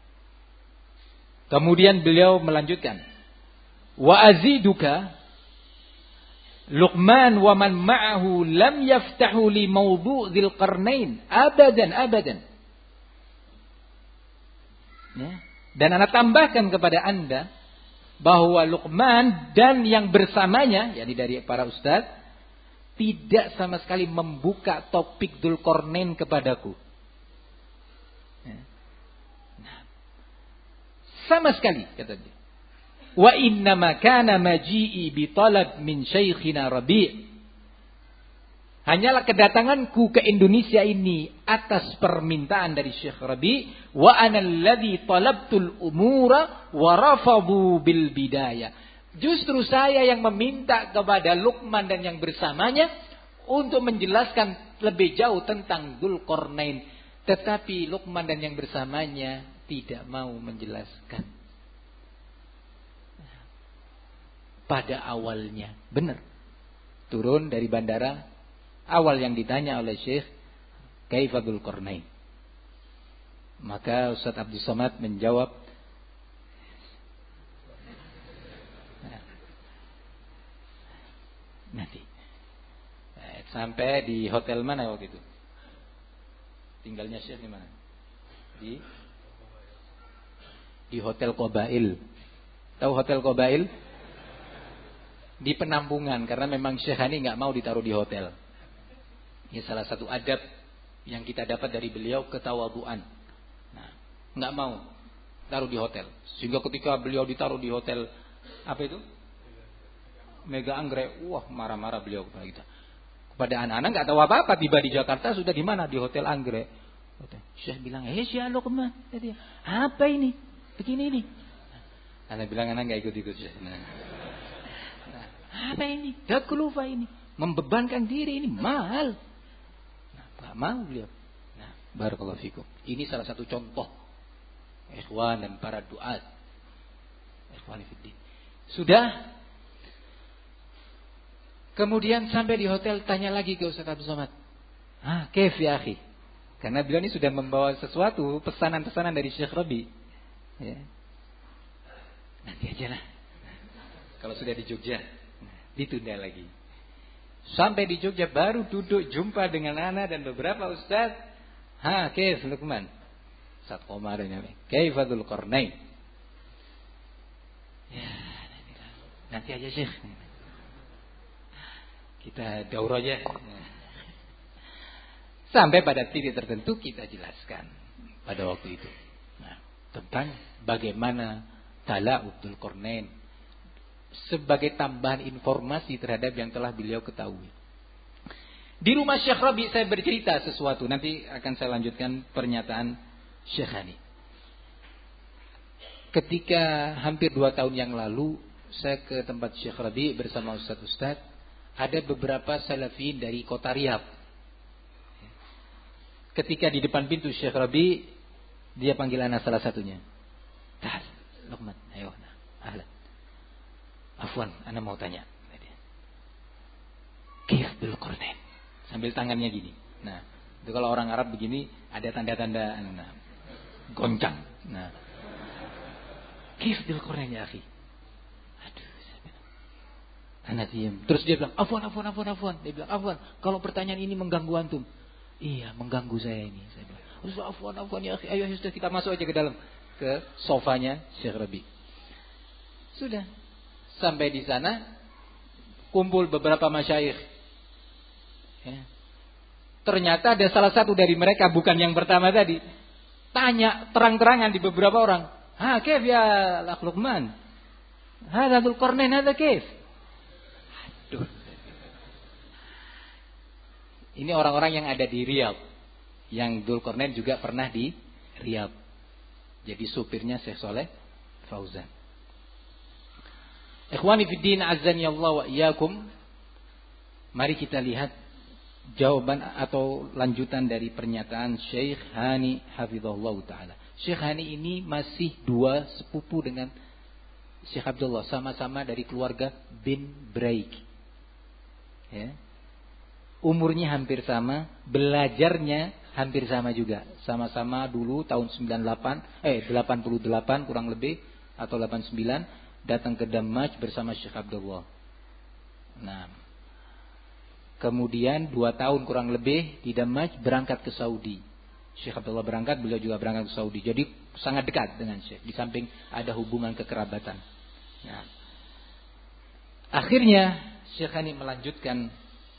S1: kemudian beliau melanjutkan, wa aziduka Luqman wa man ma'ahu lam yaftahu li mawdu' dzil qarnain abadan abadan. Ya. Dan ana tambahkan kepada Anda bahwa Luqman dan yang bersamanya, yakni dari para ustaz, tidak sama sekali membuka topik Dzulqarnain kepadaku. Ya. Nah, sama sekali kata dia. Wa innama kana maji'i bi talab min Syekhina Rabi'. Hanyalah kedatanganku ke Indonesia ini atas permintaan dari Syekh Rabi', wa ana alladhi talabtul umura wa rafadu bil bidayah. Justru saya yang meminta kepada Luqman dan yang bersamanya untuk menjelaskan lebih jauh tentang Dzulqarnain, tetapi Luqman dan yang bersamanya tidak mau menjelaskan. Pada awalnya, benar, turun dari bandara, awal yang ditanya oleh Syekh, kaifa Dzulqarnain? Maka Ustaz Abdul Somad menjawab, nanti Sampai di hotel mana waktu itu? Tinggalnya Syekh di mana? Di di Hotel Qabail. Tahu Hotel Qabail? Di penampungan, karena memang Syekh Hani nggak mau ditaruh di hotel. Ini salah satu adab yang kita dapat dari beliau, ketawaduan. Nah, nggak mau taruh di hotel. Sehingga ketika beliau ditaruh di hotel apa itu? Mega Anggrek, wah marah-marah beliau kepada kita. Kepada anak-anak nggak tahu apa-apa, tiba di Jakarta sudah di mana? Di Hotel Anggrek. Syekh bilang, "Eh, Syekh lo kemana?" Dia, "Apa ini? Begini ini." Anak bilang, "Anak nggak ikut-ikut Syekh." Nah, nah, apa ini? Daklufa ini, membebankan diri ini mahal. Nah, nggak mau beliau. Nah, barakallahu fikum. Ini salah satu contoh ikhwan dan para duat. Ikhwan fiddin. Sudah. Kemudian sampai di hotel, tanya lagi ke Ustaz Abdul Somad. Ah, kaif ya akhi? Karena beliau ini sudah membawa sesuatu, pesanan-pesanan dari Syekh Rabi. Ya. Nanti aja lah. Kalau sudah di Jogja, ditunda lagi. Sampai di Jogja baru duduk jumpa dengan anak dan beberapa ustaz. Ha, kaif Luqman? Ustaz Komar ini. Kaif Dzul Qarnain? Ya, nanti aja Syekh. Kita daurah aja. Sampai pada titik tertentu kita jelaskan pada waktu itu. Nah, tentang bagaimana Tala'ud Dzul Qarnain sebagai tambahan informasi terhadap yang telah beliau ketahui. Di rumah Syekh Rabi saya bercerita sesuatu. Nanti akan saya lanjutkan pernyataan Syekh Hani. Ketika hampir dua tahun yang lalu saya ke tempat Syekh Rabi bersama ustaz-ustaz. Ada beberapa salafiyin dari kota Riyadh. Ketika di depan pintu Syekh Rabi, dia panggil anak salah satunya. Tahal, Luqman, ayo, nah, ahlan. Afwan, anak mau tanya. Kaif Dzul Qarnain? Sambil tangannya gini. Nah, itu kalau orang Arab begini ada tanda-tanda nah, goncang. Nah, Kaif Dzul Qarnain ya akhi? Anak diam. Terus dia bilang, afwan, afwan, afwan, afwan. Dia bilang, afwan, kalau pertanyaan ini mengganggu antum. Iya, mengganggu saya ini. Saya bilang, afwan, afwan ya akhi. Ayo, sudah kita masuk aja ke dalam. Ke sofanya Syekh Rabi. Sudah. Sampai di sana, kumpul beberapa masyayikh. Ya. Ternyata ada salah satu dari mereka, bukan yang pertama tadi. Tanya terang-terangan di beberapa orang. Ha, kaif ya Luqman? Hadza Dzul Qarnain, hadza kaif? Duh. Ini orang-orang yang ada di Riyadh. Yang Dzul Qarnain juga pernah di Riyadh. Jadi supirnya Syekh Saleh Fauzan. Ikhwani fiddin azani Allah wa iyyakum. Mari kita lihat jawaban atau lanjutan dari pernyataan Syekh Hani hafizahullah taala. Syekh Hani ini masih dua sepupu dengan Syekh Abdullah, sama-sama dari keluarga bin Braik. Ya. Umurnya hampir sama, belajarnya hampir sama juga. Sama-sama dulu tahun sembilan puluh delapan, eh delapan puluh delapan kurang lebih atau delapan puluh sembilan datang ke Damaj bersama Syekh Abdullah. Nah, kemudian dua tahun kurang lebih di Damaj berangkat ke Saudi. Syekh Abdullah berangkat, beliau juga berangkat ke Saudi. Jadi sangat dekat dengan Syekh. Di samping ada hubungan kekerabatan. Nah, akhirnya Syekh Hani melanjutkan,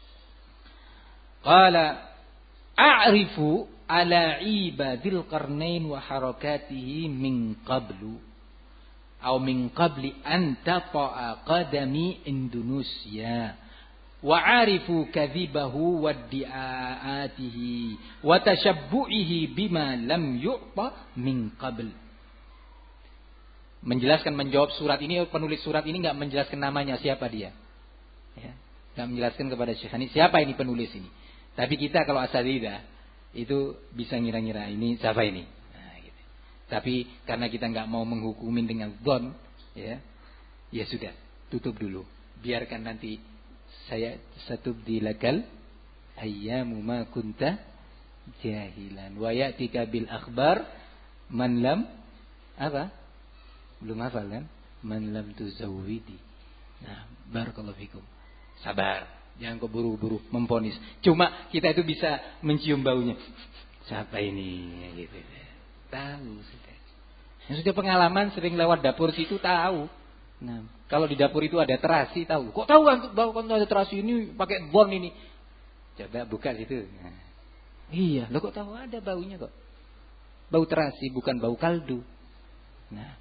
S1: qala a'rifu ala ibadil qarnain wa harakatihi min qablu atau min qabli an tata'a qadami Indonesia wa 'arifu kadhibahu wa di'aatihi wa tashabbu'ihi bima lam yu'ta min qabl. Menjelaskan, menjawab surat ini, penulis surat ini enggak menjelaskan namanya, siapa dia. Ya, enggak menjelaskan kepada Syekh Hani siapa ini penulis ini. Tapi kita kalau asalidah itu bisa ngira-ngira ini siapa ini. Nah, gitu. Tapi karena kita enggak mau menghukumin dengan dzon, ya, ya sudah, tutup dulu. Biarkan nanti saya satubdi lakal ayyamu ma kunta jahilan wa ya'tika bil akhbar man lam apa? Belum hafal kan? Man lam tuzawwidi. Nah, barakallahu fikum. Sabar, Jangan keburu-buru memvonis. Cuma kita itu bisa mencium baunya. Siapa ini? Gitu. Tahu sudah. Yang sudah pengalaman sering lewat dapur situ tahu. Nah, kalau di dapur itu ada terasi tahu. Kok tahu kan bau kan ada terasi ini pakai bon ini? Coba buka situ. Nah. Iya, lo kok tahu ada baunya kok? Bau terasi bukan bau kaldu. Nah,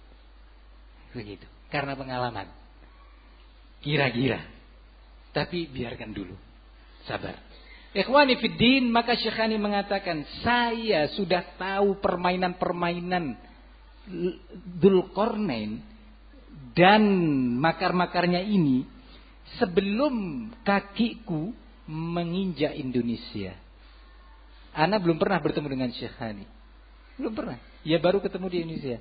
S1: begitu. Karena pengalaman. Kira-kira. Tapi biarkan dulu. Sabar. Ikhwani fiddin, maka Syekhani mengatakan, saya sudah tahu permainan-permainan Dzulqarnain dan makar-makarnya ini sebelum kakiku menginjak Indonesia. Ana belum pernah bertemu dengan Syekhani. Belum pernah. Ya baru ketemu di Indonesia.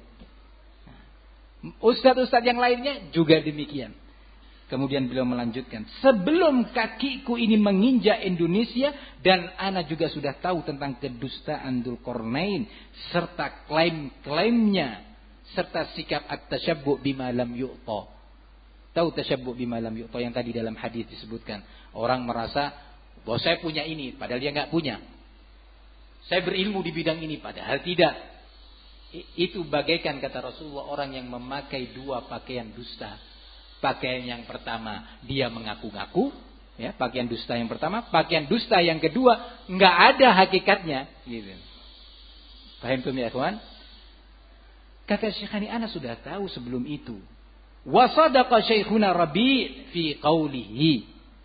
S1: Ustadz-ustadz yang lainnya juga demikian. Kemudian beliau melanjutkan, sebelum kakiku ini menginjak Indonesia dan ana juga sudah tahu tentang kedustaan Dzulqarnain serta klaim-klaimnya serta sikap at-tasyabbu' bima lam yu'ta. Tahu tasyabbu' bima lam yu'ta yang tadi dalam hadis disebutkan. Orang merasa bahwa saya punya ini padahal dia enggak punya. Saya berilmu di bidang ini padahal tidak. Itu bagaikan kata Rasulullah orang yang memakai dua pakaian dusta. Pakaian yang pertama dia mengaku-ngaku, ya, pakaian dusta yang pertama, pakaian dusta yang kedua enggak ada hakikatnya, gitu. Paham tuh ya, kawan? Kata Syekhani, ana sudah tahu sebelum itu. Wa sadaqa Syekhuna Rabi' fi qawlihi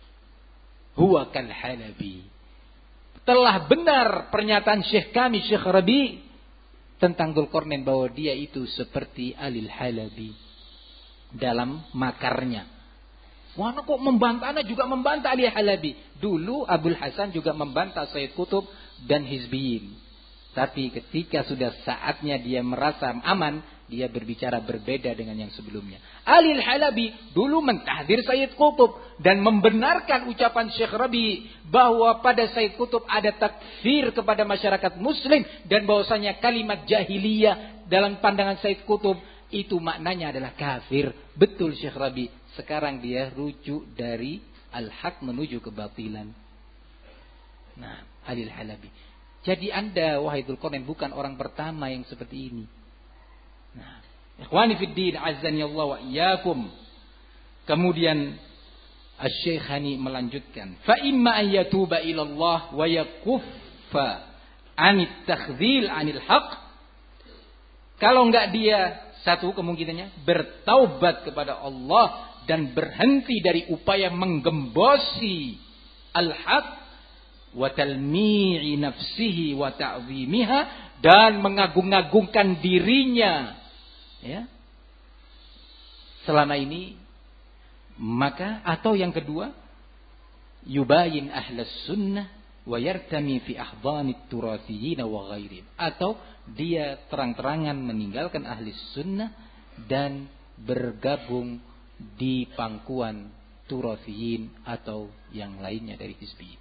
S1: huwa kal Halabi. Telah benar pernyataan Syekh kami Syekh Rabi' tentang Dzulqarnain bahwa dia itu seperti Alil Halabi dalam makarnya. Wah, kok membantah? Ana juga membantah Ali Halabi. Dulu Abul Hasan juga membantah Sayyid Qutb dan Hizbiyin. Tapi ketika sudah saatnya dia merasa aman, dia berbicara berbeda dengan yang sebelumnya. Ali Halabi dulu mentahdir Sayyid Qutb dan membenarkan ucapan Syekh Rabi bahwa pada Sayyid Qutb ada takfir kepada masyarakat muslim dan bahwasanya kalimat jahiliyah dalam pandangan Sayyid Qutb itu maknanya adalah kafir. Betul Syekh Rabi. Sekarang dia rujuk dari al-haq menuju kebatilan. Nah, Alil Halabi. Jadi anda, wahai Dzulqarnain, bukan orang pertama yang seperti ini. Nah, ikhwani fiddin, azzani Allah wa iyyakum. Kemudian Asy-Syekhani melanjutkan, fa imma an yatuba ila Allah wa yakuffa anit takdzil anil haq. Kalau enggak dia, satu kemungkinannya bertaubat kepada Allah dan berhenti dari upaya menggembosi al-haq wa talmi'i nafsihi wa ta'zimiha dan mengagung-agungkan dirinya, ya, selama ini, maka atau yang kedua yubayin ahlas sunnah wa yartami fi ahdhanit turathiyin wa ghairihim, atau dia terang-terangan meninggalkan ahli sunnah dan bergabung di pangkuan turathiyin atau yang lainnya dari hizbiyin.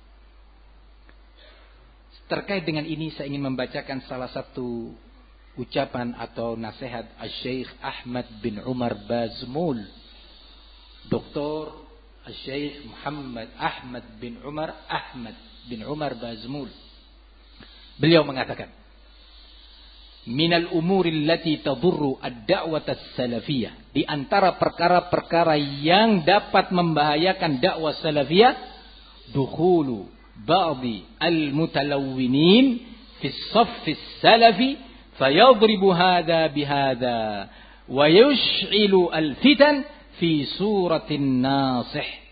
S1: Terkait dengan ini saya ingin membacakan salah satu ucapan atau nasihat Asy-Syaikh Ahmad bin Umar Bazmul, Doktor Asy-Syaikh Muhammad Ahmad bin Umar Ahmad bin Umar Bazmul. Beliau mengatakan, minal umuri allati tadurru ad-da'wah as-salafiyah, di antara perkara-perkara yang dapat membahayakan dakwah salafiyah, dukhulu ba'dhi al-mutalawwinin fi as-saff as-salafi fayadribu hadha bihadha wa yush'ilu al-fitan fi suratin nasih.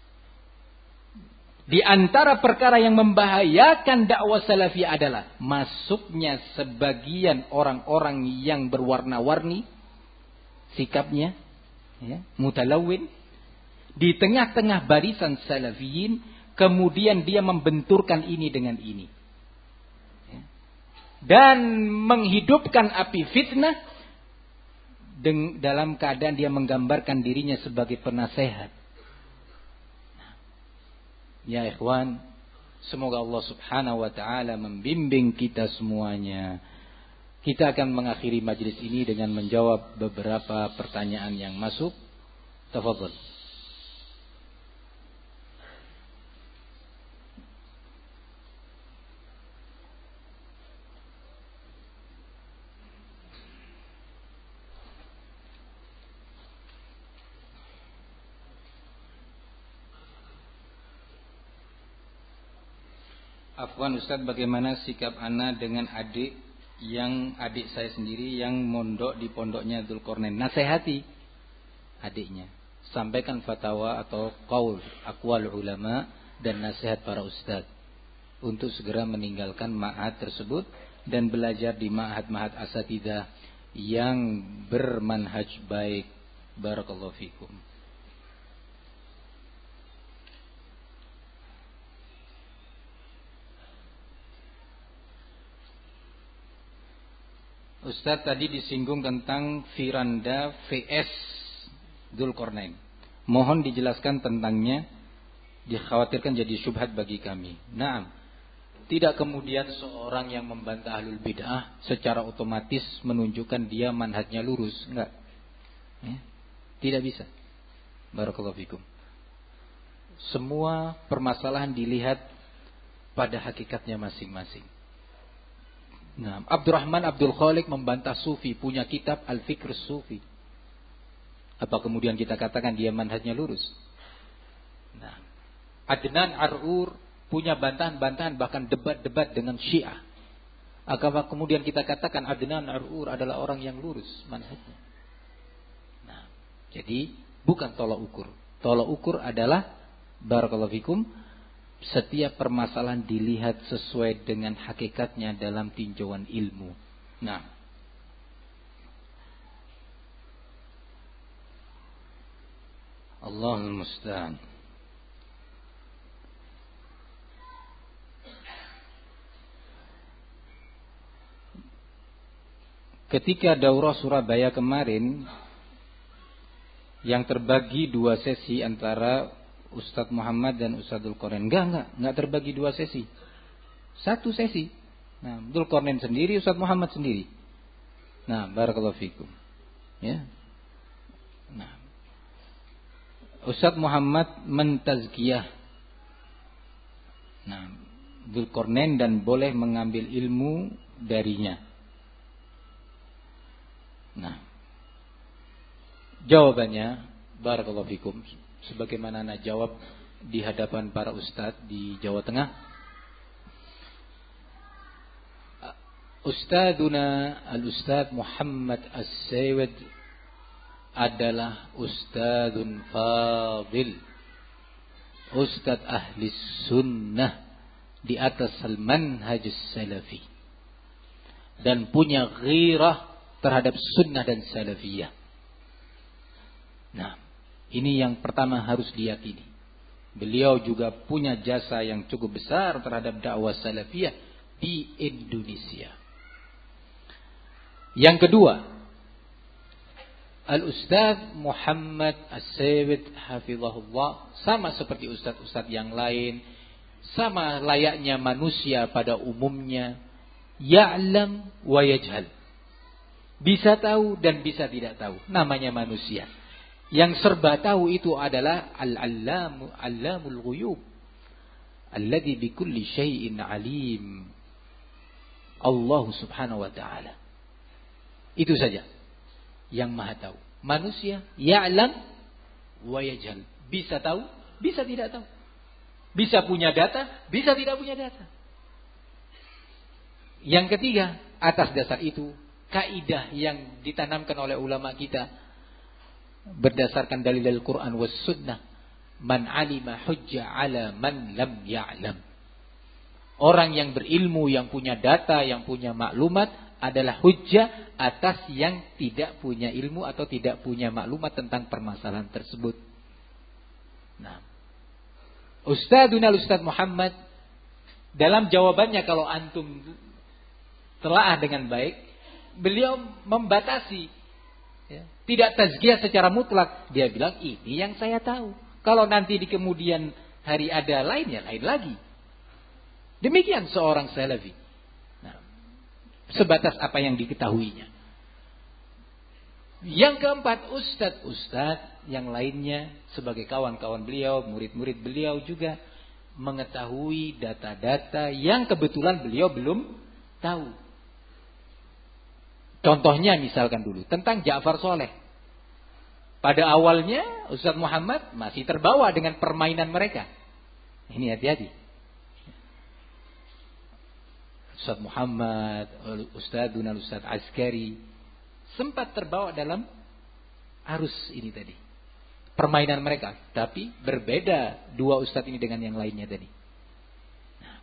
S1: Di antara perkara yang membahayakan dakwah salafiyah adalah masuknya sebagian orang-orang yang berwarna-warni sikapnya, ya, mutalawwin, di tengah-tengah barisan salafiyin, kemudian dia membenturkan ini dengan ini, ya, dan menghidupkan api fitnah dalam keadaan dia menggambarkan dirinya sebagai penasehat. Ya ikhwan, semoga Allah subhanahu wa ta'ala membimbing kita semuanya. Kita akan mengakhiri majlis ini dengan menjawab beberapa pertanyaan yang masuk. Tafadhol.
S2: Afwan Ustaz, bagaimana sikap ana dengan adik yang adik saya sendiri yang mondok di pondoknya Dzulqarnain? Nasihati adiknya, sampaikan fatwa atau qaul aqwal ulama dan nasihat para ustaz untuk segera meninggalkan ma'had tersebut dan belajar di ma'had-ma'had asatidzah yang bermanhaj baik. Barakallahu fikum. Ustaz, tadi disinggung tentang Firanda V S Dzulqarnain. Mohon dijelaskan tentangnya, dikhawatirkan jadi syubhat bagi kami. Naam. Tidak kemudian seorang yang membantah ahlul bid'ah secara otomatis menunjukkan dia manhajnya lurus. Enggak. Ya. Tidak bisa. Barakallahu fikum. Semua permasalahan dilihat pada hakikatnya masing-masing. Nah, Abdurrahman Abdul Khaliq membantah Sufi, punya kitab Al-Fikr Sufi. Apa kemudian kita katakan dia manhajnya lurus? Nah, Adnan Ar'ur punya bantahan-bantahan, bahkan debat-debat dengan Syiah. Apakah kemudian kita katakan Adnan Ar'ur adalah orang yang lurus manhajnya? Nah, jadi bukan tolak ukur. Tolak ukur adalah barakallahu fikum, setiap permasalahan dilihat sesuai dengan hakikatnya dalam tinjauan ilmu. Nah, Allahul musta'an. Ketika daurah Surabaya kemarin yang terbagi dua sesi antara Ustadz Muhammad dan Ustadz Dzulqarnain. Enggak, enggak, enggak terbagi dua sesi. Satu sesi. Nah, Dzulqarnain sendiri, Ustadz Muhammad sendiri. Nah, barakallahu fikum. Ya. Nah, Ustadz Muhammad mentazkiyah Nah, Dzulqarnain dan boleh mengambil ilmu darinya. Nah, jawabannya barakallahu fikum, sebagaimana ana jawab di hadapan para ustadz di Jawa Tengah. Ustaduna al-Ustadz Muhammad As-Saywid adalah ustadzun fadil, ustadz ahli sunnah di atas al-manhaj salafi, dan punya ghirah terhadap sunnah dan salafiyah. Nah, ini yang pertama harus diyakini. Beliau juga punya jasa yang cukup besar terhadap dakwah salafiyah di Indonesia. Yang kedua, Al-Ustadz Muhammad As-Saywid hafizahullah sama seperti ustadz-ustadz yang lain, sama layaknya manusia pada umumnya, ya'lam wa yajhal. Bisa tahu dan bisa tidak tahu. Namanya manusia. Yang serba tahu itu adalah al-allamu allamul ghuyub, alladzi bikulli syai'in alim. Allah Subhanahu wa taala. Itu saja yang Maha tahu. Manusia ya'lam wa yajhal. Bisa tahu, bisa tidak tahu. Bisa punya data, bisa tidak punya data. Yang ketiga, atas dasar itu kaidah yang ditanamkan oleh ulama kita berdasarkan dalil Al-Quran was sunnah, man alima hujja ala man lam ya'lam. Orang yang berilmu, yang punya data, yang punya maklumat adalah hujjah atas yang tidak punya ilmu atau tidak punya maklumat tentang permasalahan tersebut. Nah, Ustadzuna Ustadz Muhammad dalam jawabannya, kalau antum telaah dengan baik, beliau membatasi, ya, tidak tazkiyah secara mutlak. Dia bilang ini yang saya tahu. Kalau nanti di kemudian hari ada lain, ya lain lagi. Demikian seorang salafi. Nah, sebatas apa yang diketahuinya. Yang keempat, ustadz-ustadz yang lainnya sebagai kawan-kawan beliau, murid-murid beliau juga mengetahui data-data yang kebetulan beliau belum tahu. Contohnya misalkan dulu tentang Ja'far Soleh. Pada awalnya Ustadz Muhammad masih terbawa dengan permainan mereka. Ini hati-hati. Ustaz Muhammad, Ustadzuna Ustaz Askari sempat terbawa dalam arus ini tadi. Permainan mereka, tapi berbeda dua ustaz ini dengan yang lainnya tadi. Nah.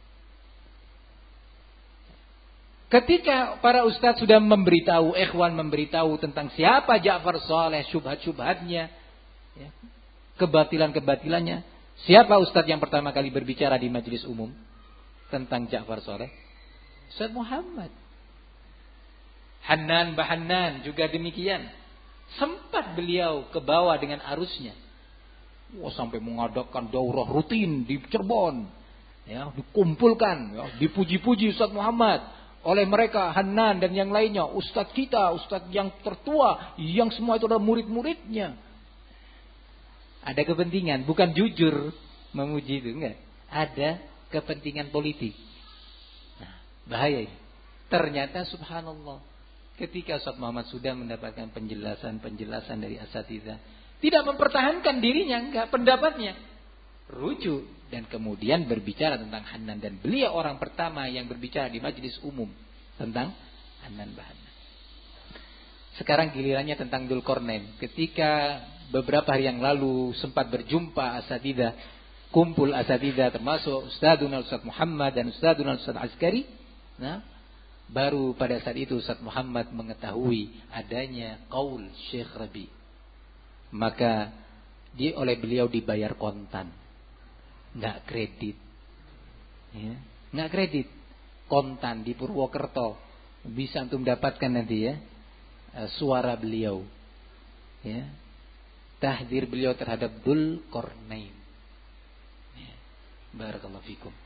S2: Ketika para ustaz sudah memberitahu, ikhwan memberitahu tentang siapa Ja'far Saleh, syubhat-syubhatnya, ya, kebatilan-kebatilannya, siapa ustaz yang pertama kali berbicara di majelis umum tentang Ja'far Saleh? Ustaz Muhammad. Hannan Bahannan juga demikian. Sempat beliau ke bawah dengan arusnya. Wah, sampai mengadakan daurah rutin di Cirebon. Ya, dikumpulkan, ya, dipuji-puji Ustaz Muhammad oleh mereka, Hannan dan yang lainnya. Ustaz kita, ustaz yang tertua, yang semua itu adalah murid-muridnya. Ada kepentingan, bukan jujur memuji itu, enggak. Ada kepentingan politik. Nah, bahaya ini. Ternyata subhanallah, ketika Ustaz Muhammad sudah mendapatkan penjelasan-penjelasan dari asatidzah, tidak mempertahankan dirinya, enggak, pendapatnya. Rujuk dan kemudian berbicara tentang Hannan, dan beliau orang pertama yang berbicara di majelis umum tentang Hannan Bahannan. Sekarang gilirannya tentang Dzulqarnain. Ketika beberapa hari yang lalu sempat berjumpa asatidzah, kumpul asatidzah termasuk Ustadzuna Ustaz Muhammad dan Ustadzuna Ustaz Askari, nah, baru pada saat itu Ustaz Muhammad mengetahui adanya qaul Syekh Rabi. Maka dia oleh beliau dibayar kontan, nggak kredit, ya, nggak kredit, kontan di Purwokerto. Bisa antum dapatkan nanti ya suara beliau, ya, tahdzir beliau terhadap Dzulqarnain. Ya, barakallahu fikum.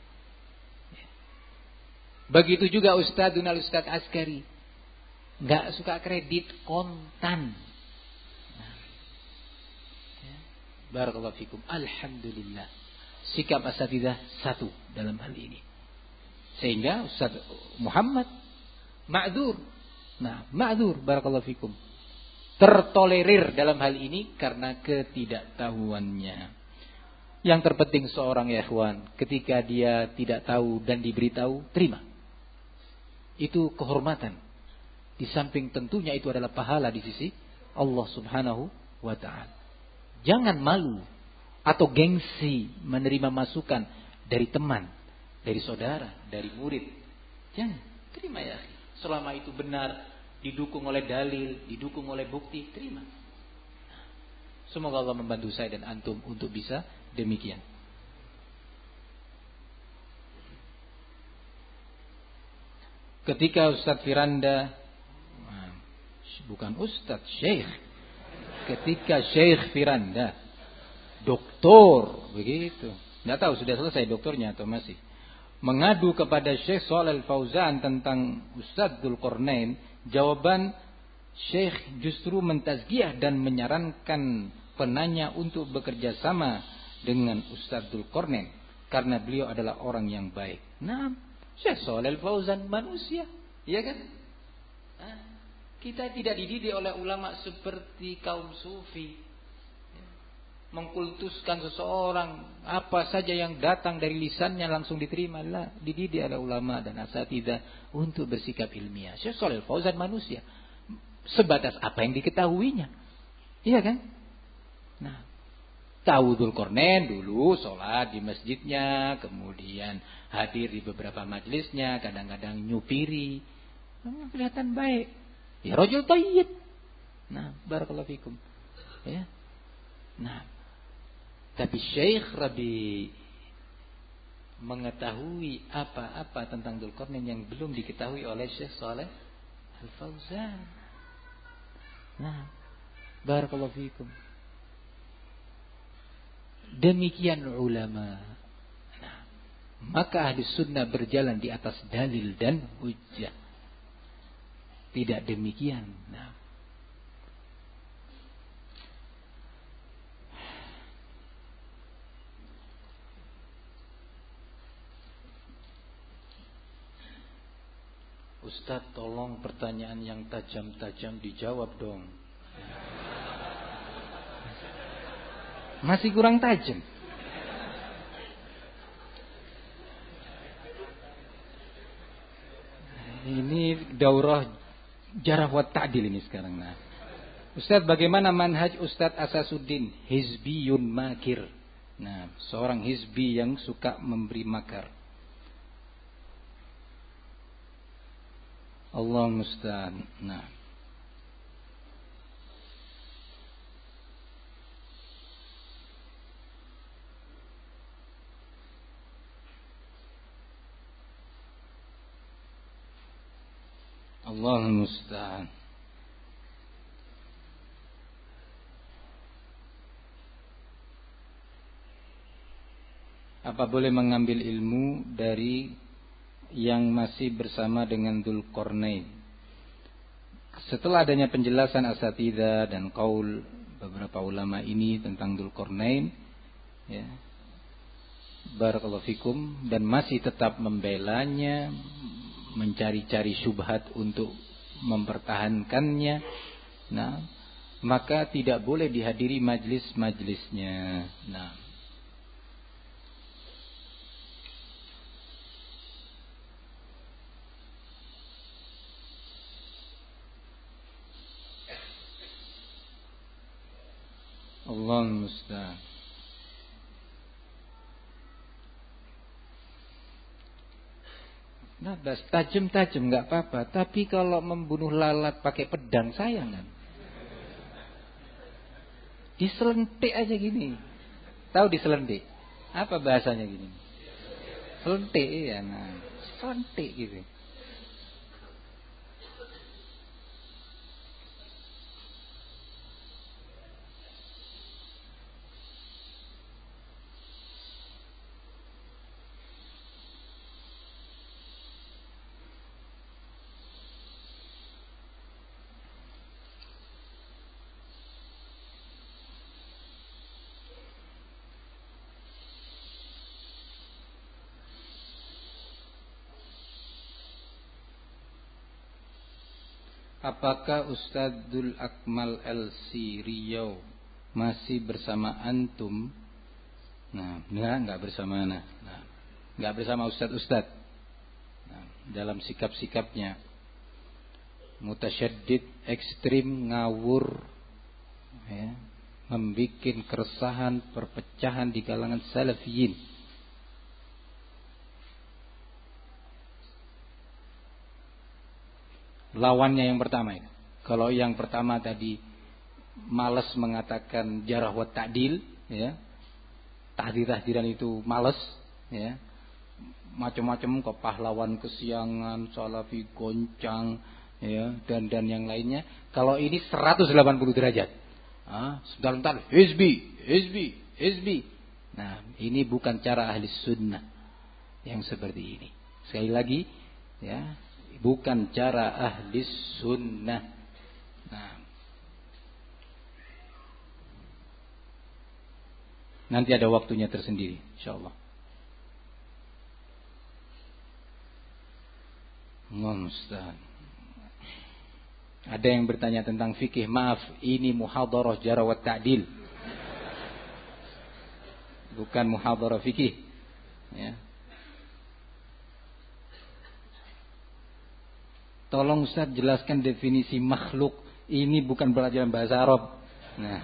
S2: Begitu juga Ustadzuna Ustaz Askari, nggak suka kredit, kontan. Nah, ya. Barakallahu fikum. Alhamdulillah, sikap asatidzah satu dalam hal ini, sehingga Ustaz Muhammad ma'dzur. Nah, ma'dzur, barakallahu fikum, tertolerir dalam hal ini karena ketidaktahuannya. Yang terpenting seorang ikhwan, ketika dia tidak tahu dan diberitahu, terima. Itu kehormatan. Di samping tentunya itu adalah pahala di sisi Allah Subhanahu wa ta'ala. Jangan malu atau gengsi menerima masukan dari teman, dari saudara, dari murid. Jangan, terima ya. Selama itu benar, didukung oleh dalil, didukung oleh bukti, terima. Semoga Allah membantu saya dan antum untuk bisa demikian. Ketika Ustadz Firanda, bukan Ustadz, Syekh. Ketika Syekh Firanda, doktor, begitu. Tidak tahu sudah selesai doktornya atau masih. Mengadu kepada Syekh Shalih Al-Fauzan tentang Ustadz Dzulqarnain, jawaban Syekh justru mentazkiyah dan menyarankan penanya untuk bekerja sama dengan Ustadz Dzulqarnain karena beliau adalah orang yang baik. Nah, Syekh Shalih Al-Fauzan manusia, iya kan? Nah, kita tidak dididik oleh ulama seperti kaum sufi, mengkultuskan seseorang, apa saja yang datang dari lisannya langsung diterima. Lah, dididik oleh ulama dan asatidzah untuk bersikap ilmiah. Syekh Shalih Al-Fauzan manusia, sebatas apa yang diketahuinya, iya kan? Nah, tahu Dzulqarnain dulu sholat di masjidnya, kemudian hadir di beberapa majelisnya, kadang-kadang nyupiri, nah, kelihatan baik, ya rajul thayyib. Nah, barakallahu fikum, ya. Nah, tapi Syekh Rabi mengetahui apa-apa tentang Dzulqarnain yang belum diketahui oleh Syekh Shalih Al-Fauzan. Nah, barakallahu fikum. Demikian ulama. Nah, maka ahli sunnah berjalan di atas dalil dan hujjah. Tidak demikian. Nah, Ustaz, tolong pertanyaan yang tajam-tajam dijawab dong. Masih kurang tajam. daurah jarah wa ta'dil ini sekarang. Nah, Ustaz, bagaimana manhaj Ustaz Asasuddin? Hizbiyun makir. Nah, seorang hizbi yang suka memberi makar. Allah musta'an. Nah, Allah musta'an. Apa boleh mengambil ilmu dari yang masih bersama dengan Dzulqarnain? Setelah adanya penjelasan asatidzah dan qaul beberapa ulama ini tentang Dzulqarnain, ya, barakallahu fikum, dan masih tetap membelanya, mencari-cari syubhat untuk mempertahankannya, nah, maka tidak boleh dihadiri majlis-majlisnya. Nah, Allah musta'an. Nah, das tajam-tajam nggak apa-apa, tapi kalau membunuh lalat pakai pedang sayang kan? Diselentik aja gini. Tahu diselentik? Apa bahasanya gini? Selentik ya, nah, selentik gitu. Apakah Ustadzul Akmal L C Riau masih bersama antum? Nah, enggak, enggak bersama nah. Nah, enggak bersama ustadz-ustadz. Nah, dalam sikap-sikapnya mutasyaddid, ekstrim, ngawur, ya, membikin keresahan, perpecahan di kalangan salafiyin. Lawannya yang pertama itu. Kalau yang pertama tadi malas mengatakan jarah wa ta'dil, ya, tahdir-tahdiran itu malas, ya, macam-macam kok pahlawan kesiangan, salafi goncang, ya, dan dan yang lainnya. Kalau ini seratus delapan puluh derajat, ah, sebentar-bentar hizbi, hizbi, hizbi. Nah, ini bukan cara ahli sunnah yang seperti ini. Sekali lagi, ya, bukan cara ahli sunnah. Nah, nanti ada waktunya tersendiri, insyaallah. Mustahil. Ada yang bertanya tentang fikih. Maaf, ini muhadharah jarah wa ta'dil, bukan muhadharah fikih, ya. Tolong Ustaz jelaskan definisi makhluk. Ini bukan pelajaran bahasa Arab. Nah,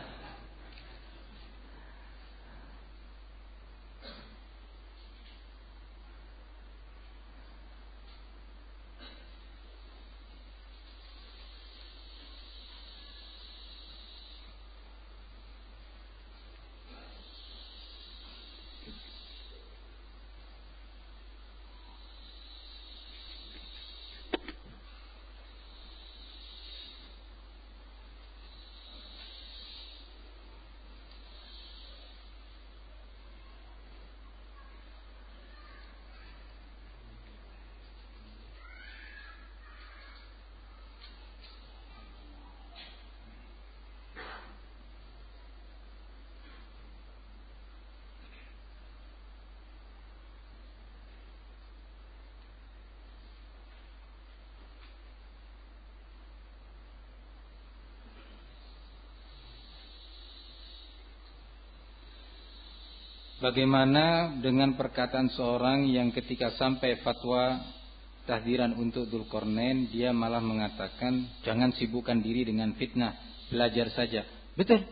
S2: bagaimana dengan perkataan seorang yang ketika sampai fatwa
S3: tahdiran untuk Dzulqarnain, dia malah mengatakan jangan sibukkan diri dengan fitnah, belajar saja. Betul.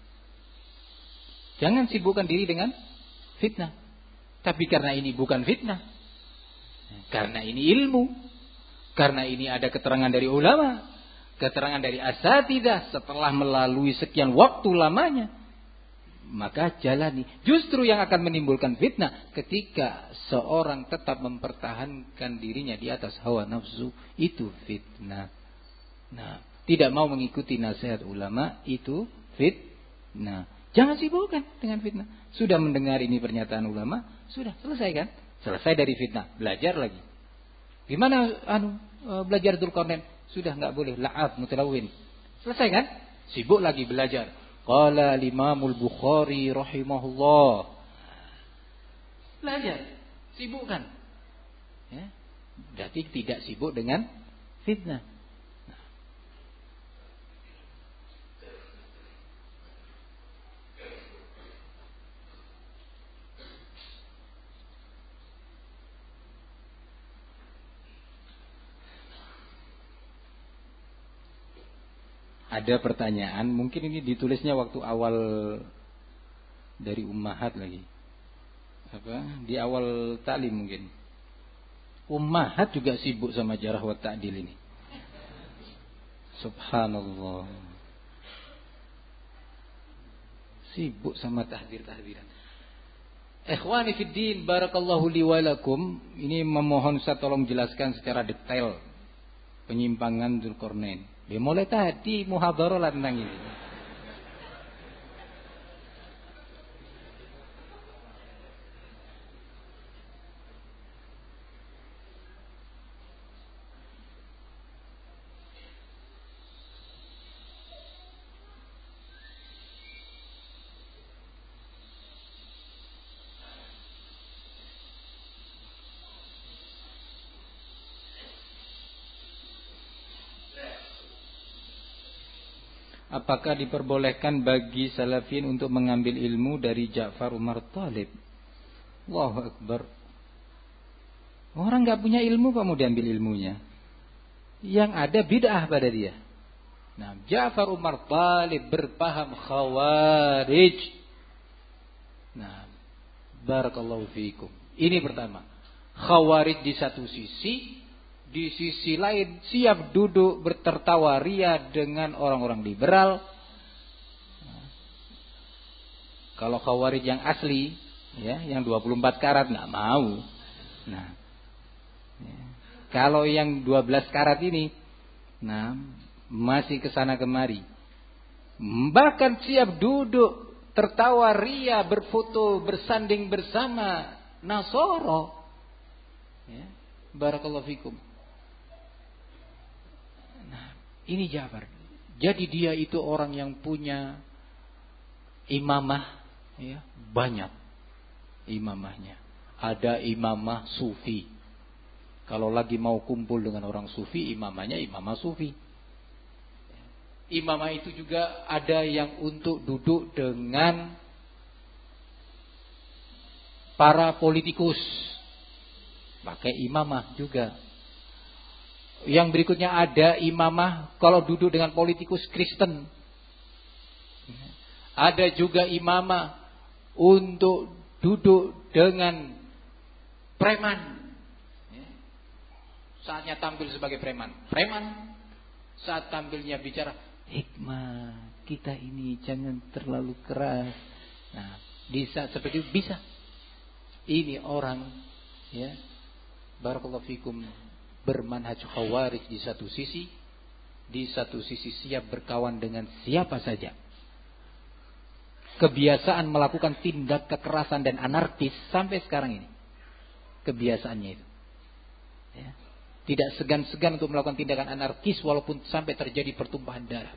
S3: Jangan sibukkan diri dengan fitnah. Tapi karena ini bukan fitnah, karena ini ilmu, karena ini ada keterangan dari ulama, keterangan dari asatidzah setelah melalui sekian waktu lamanya, maka jalani. Justru yang akan menimbulkan fitnah ketika seorang tetap mempertahankan dirinya di atas hawa nafsu, itu fitnah. Nah, tidak mau mengikuti nasihat ulama itu fitnah. Jangan sibukkan dengan fitnah. Sudah mendengar ini pernyataan ulama, sudah selesai kan? Selesai dari fitnah, belajar lagi. Gimana anu belajar Dzulqarnain? Sudah enggak boleh la'ab mutalawwin. Selesai kan? Sibuk lagi belajar. Qala Imamul Bukhari rahimahullah. Belajar, sibukkan. Ya. Berarti tidak sibuk dengan fitnah. Nah. Ada pertanyaan, mungkin ini ditulisnya waktu awal dari Ummahat lagi. Apa? Di awal ta'lim mungkin. Ummahat juga sibuk sama jarah wa ta'dil ini. Subhanallah. Sibuk sama tahdir-tahdiran. Ikhwani fid din, barakallahu li wa lakum. Ini memohon saya tolong jelaskan secara detail penyimpangan Dzulqarnain. Ya mulai tadi muhadharah lah tentang ini. Apakah diperbolehkan bagi salafin untuk mengambil ilmu dari Ja'far Umar Thalib? Allahu Akbar. Orang gak punya ilmu kok mau diambil ilmunya. Yang ada bid'ah pada dia. Nah, Ja'far Umar Thalib berpaham khawarij. Nah, barakallahu fiikum. Ini pertama. Khawarij di satu sisi, di sisi lain siap duduk bertertawa ria dengan orang-orang liberal. Kalau khawarij yang asli, ya, yang dua puluh empat karat nggak mau. Nah, ya. Kalau yang dua belas karat ini, nah masih kesana kemari. Bahkan siap duduk tertawa ria, berfoto, bersanding bersama Nasoro. Ya. Barakallahu fikum. Ini Ja'far. Jadi dia itu orang yang punya imamah, ya, banyak imamahnya. Ada imamah sufi. Kalau lagi mau kumpul dengan orang sufi, imamahnya imamah sufi. Imamah itu juga ada yang untuk duduk dengan para politikus, pakai imamah juga. Yang berikutnya ada imamah kalau duduk dengan politikus Kristen. Ada juga imamah untuk duduk dengan preman. Saatnya tampil sebagai preman. Preman saat tampilnya bicara hikmah, kita ini jangan terlalu keras. Nah, di saat seperti itu bisa. Ini orang, ya, barakallahu fikum, bermanhaj khawarij di satu sisi, di satu sisi siap berkawan dengan siapa saja. Kebiasaan melakukan tindak kekerasan dan anarkis sampai sekarang ini. Kebiasaannya itu. Ya. Tidak segan-segan untuk melakukan tindakan anarkis walaupun sampai terjadi pertumpahan darah.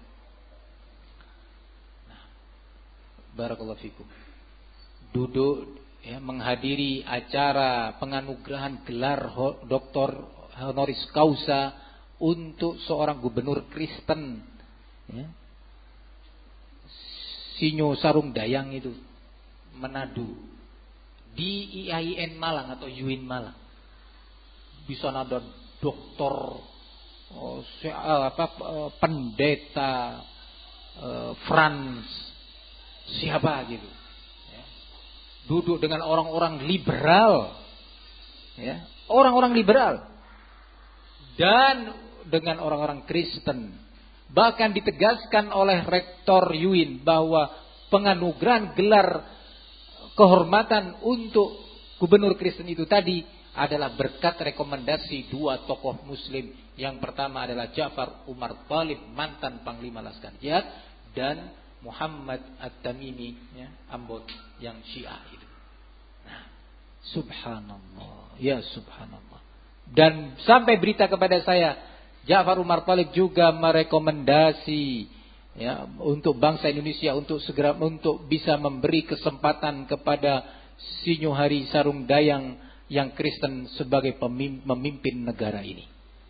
S3: Nah, barakallahu fikum. Duduk, ya, menghadiri acara penganugerahan gelar doktor honoris causa untuk seorang gubernur Kristen, ya. Sinyo Sarung Dayang itu, Manado, di I A I N Malang atau U I N Malang. Bisa ada
S2: doktor, oh, apa pendeta uh, Frans siapa gitu, ya. Duduk dengan orang-orang liberal, ya, orang-orang liberal dan dengan orang-orang Kristen. Bahkan ditegaskan oleh Rektor U I N bahwa penganugerahan gelar kehormatan untuk gubernur Kristen itu tadi adalah berkat rekomendasi dua tokoh muslim. Yang pertama adalah Ja'far Umar Thalib, mantan Panglima Laskar Jihad, dan Muhammad At-Tamimi, ya, Ambon yang Syiah itu. Nah, subhanallah, ya subhanallah. Dan sampai berita kepada saya, Ja'far Umar Thalib juga merekomendasi, ya, untuk bangsa Indonesia untuk segera untuk bisa memberi kesempatan kepada Sinyo Hari Sarung Dayang yang Kristen sebagai pemimpin negara ini.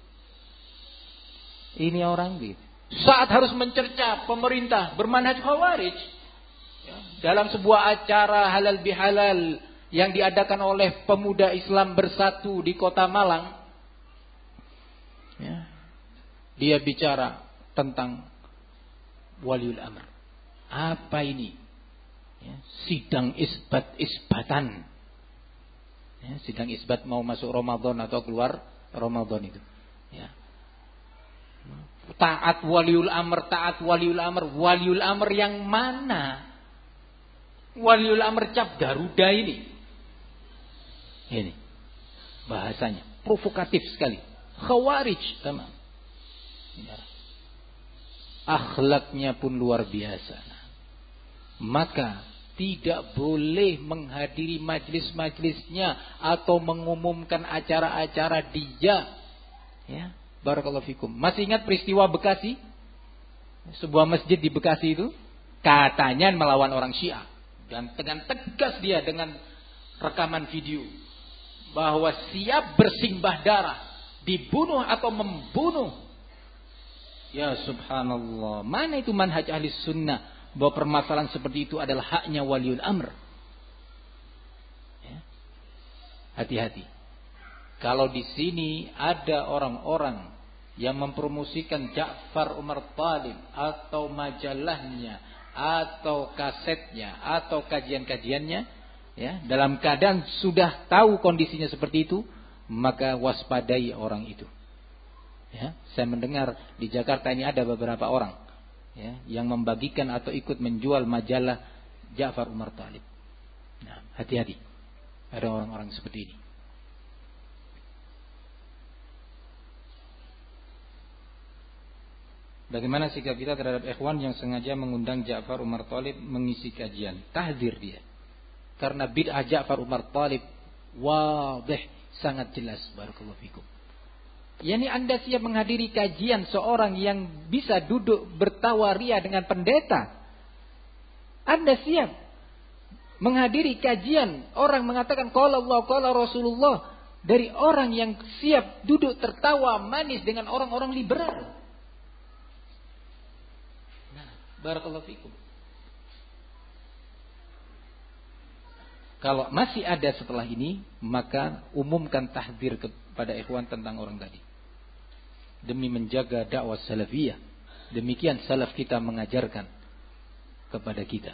S2: Ini orang gitu. Saat harus mencerca pemerintah bermanhaj khawarij, ya, dalam sebuah acara halal bihalal yang diadakan oleh pemuda Islam bersatu di Kota Malang, ya, dia bicara tentang waliul amr. Apa ini? Ya, sidang isbat-isbatan. Ya, sidang isbat mau masuk Ramadan atau keluar Ramadan itu. Ya. Taat waliul amr, taat waliul amr. Waliul amr yang mana? Waliul amr cap Garuda ini. Ini bahasanya provokatif sekali. Khawarij, teman. Akhlaknya pun luar biasa. Maka tidak boleh menghadiri majlis-majlisnya atau mengumumkan acara-acara dia. Ya, barakallahu fikum. Masih ingat peristiwa Bekasi? Sebuah masjid di Bekasi itu katanya melawan orang Syiah, dan dengan tegas dia dengan rekaman video bahwa siap bersimbah darah, dibunuh atau membunuh. Ya subhanallah, mana itu manhaj ahli sunnah bahwa permasalahan seperti itu adalah haknya waliul amr. Ya. Hati-hati. Kalau di sini ada orang-orang yang mempromosikan Ja'far Umar Thalib atau majalahnya atau kasetnya atau kajian-kajiannya, ya, dalam keadaan sudah tahu kondisinya seperti itu, maka waspadai orang itu. Ya, saya mendengar di Jakarta ini ada beberapa orang, ya, yang membagikan atau ikut menjual majalah Ja'far Umar Thalib. Nah, hati-hati. Ada orang-orang seperti ini. Bagaimana sikap kita terhadap ikhwan yang sengaja mengundang Ja'far Umar Thalib mengisi kajian? Tahdzir dia. Karena bid'ah Ja'far Umar Thalib wadih, sangat jelas. Barakallahu fikum. Yani Anda siap menghadiri kajian seorang yang bisa duduk bertawaria dengan pendeta? Anda siap menghadiri kajian orang mengatakan qala Allah qala Rasulullah dari orang yang siap duduk tertawa manis dengan orang-orang liberal? Nah, barakallahu fikum. Kalau masih ada setelah ini, maka umumkan tahdzir kepada ikhwan tentang orang tadi. Demi menjaga dakwah salafiyah. Demikian salaf kita mengajarkan kepada kita.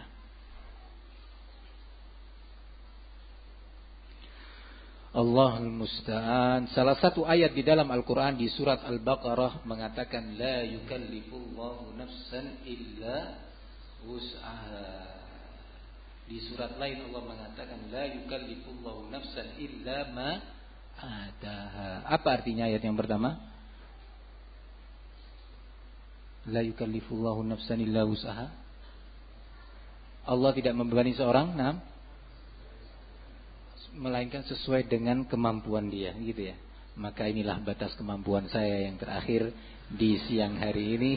S2: Allahul musta'an. Salah satu ayat di dalam Al-Quran di surat Al-Baqarah mengatakan la yukallifullahu nafsan illa wus'aha. Di surat lain Allah mengatakan la yukallifullahu nafsan illa ma ataha. Apa artinya ayat yang pertama? La yukallifullahu nafsan illa wus'aha. Allah tidak membebani seorang, nah, melainkan sesuai dengan kemampuan dia, gitu ya. Maka inilah batas kemampuan saya yang terakhir di siang hari ini.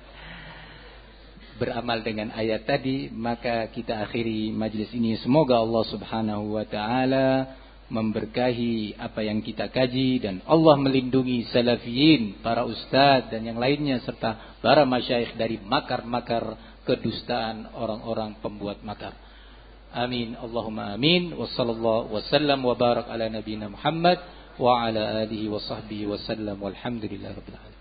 S2: Beramal dengan ayat tadi, maka kita akhiri majlis ini. Semoga Allah Subhanahu wa taala memberkahi apa yang kita kaji, dan Allah melindungi salafiyin, para ustadz dan yang lainnya, serta para masyayikh dari makar-makar kedustaan orang-orang pembuat makar. Amin. Allahumma amin. Wassallallahu wasallam wa barak ala nabiyina Muhammad wa ala alihi wa sahbihi wa sallam walhamdulillahirabbil alamin.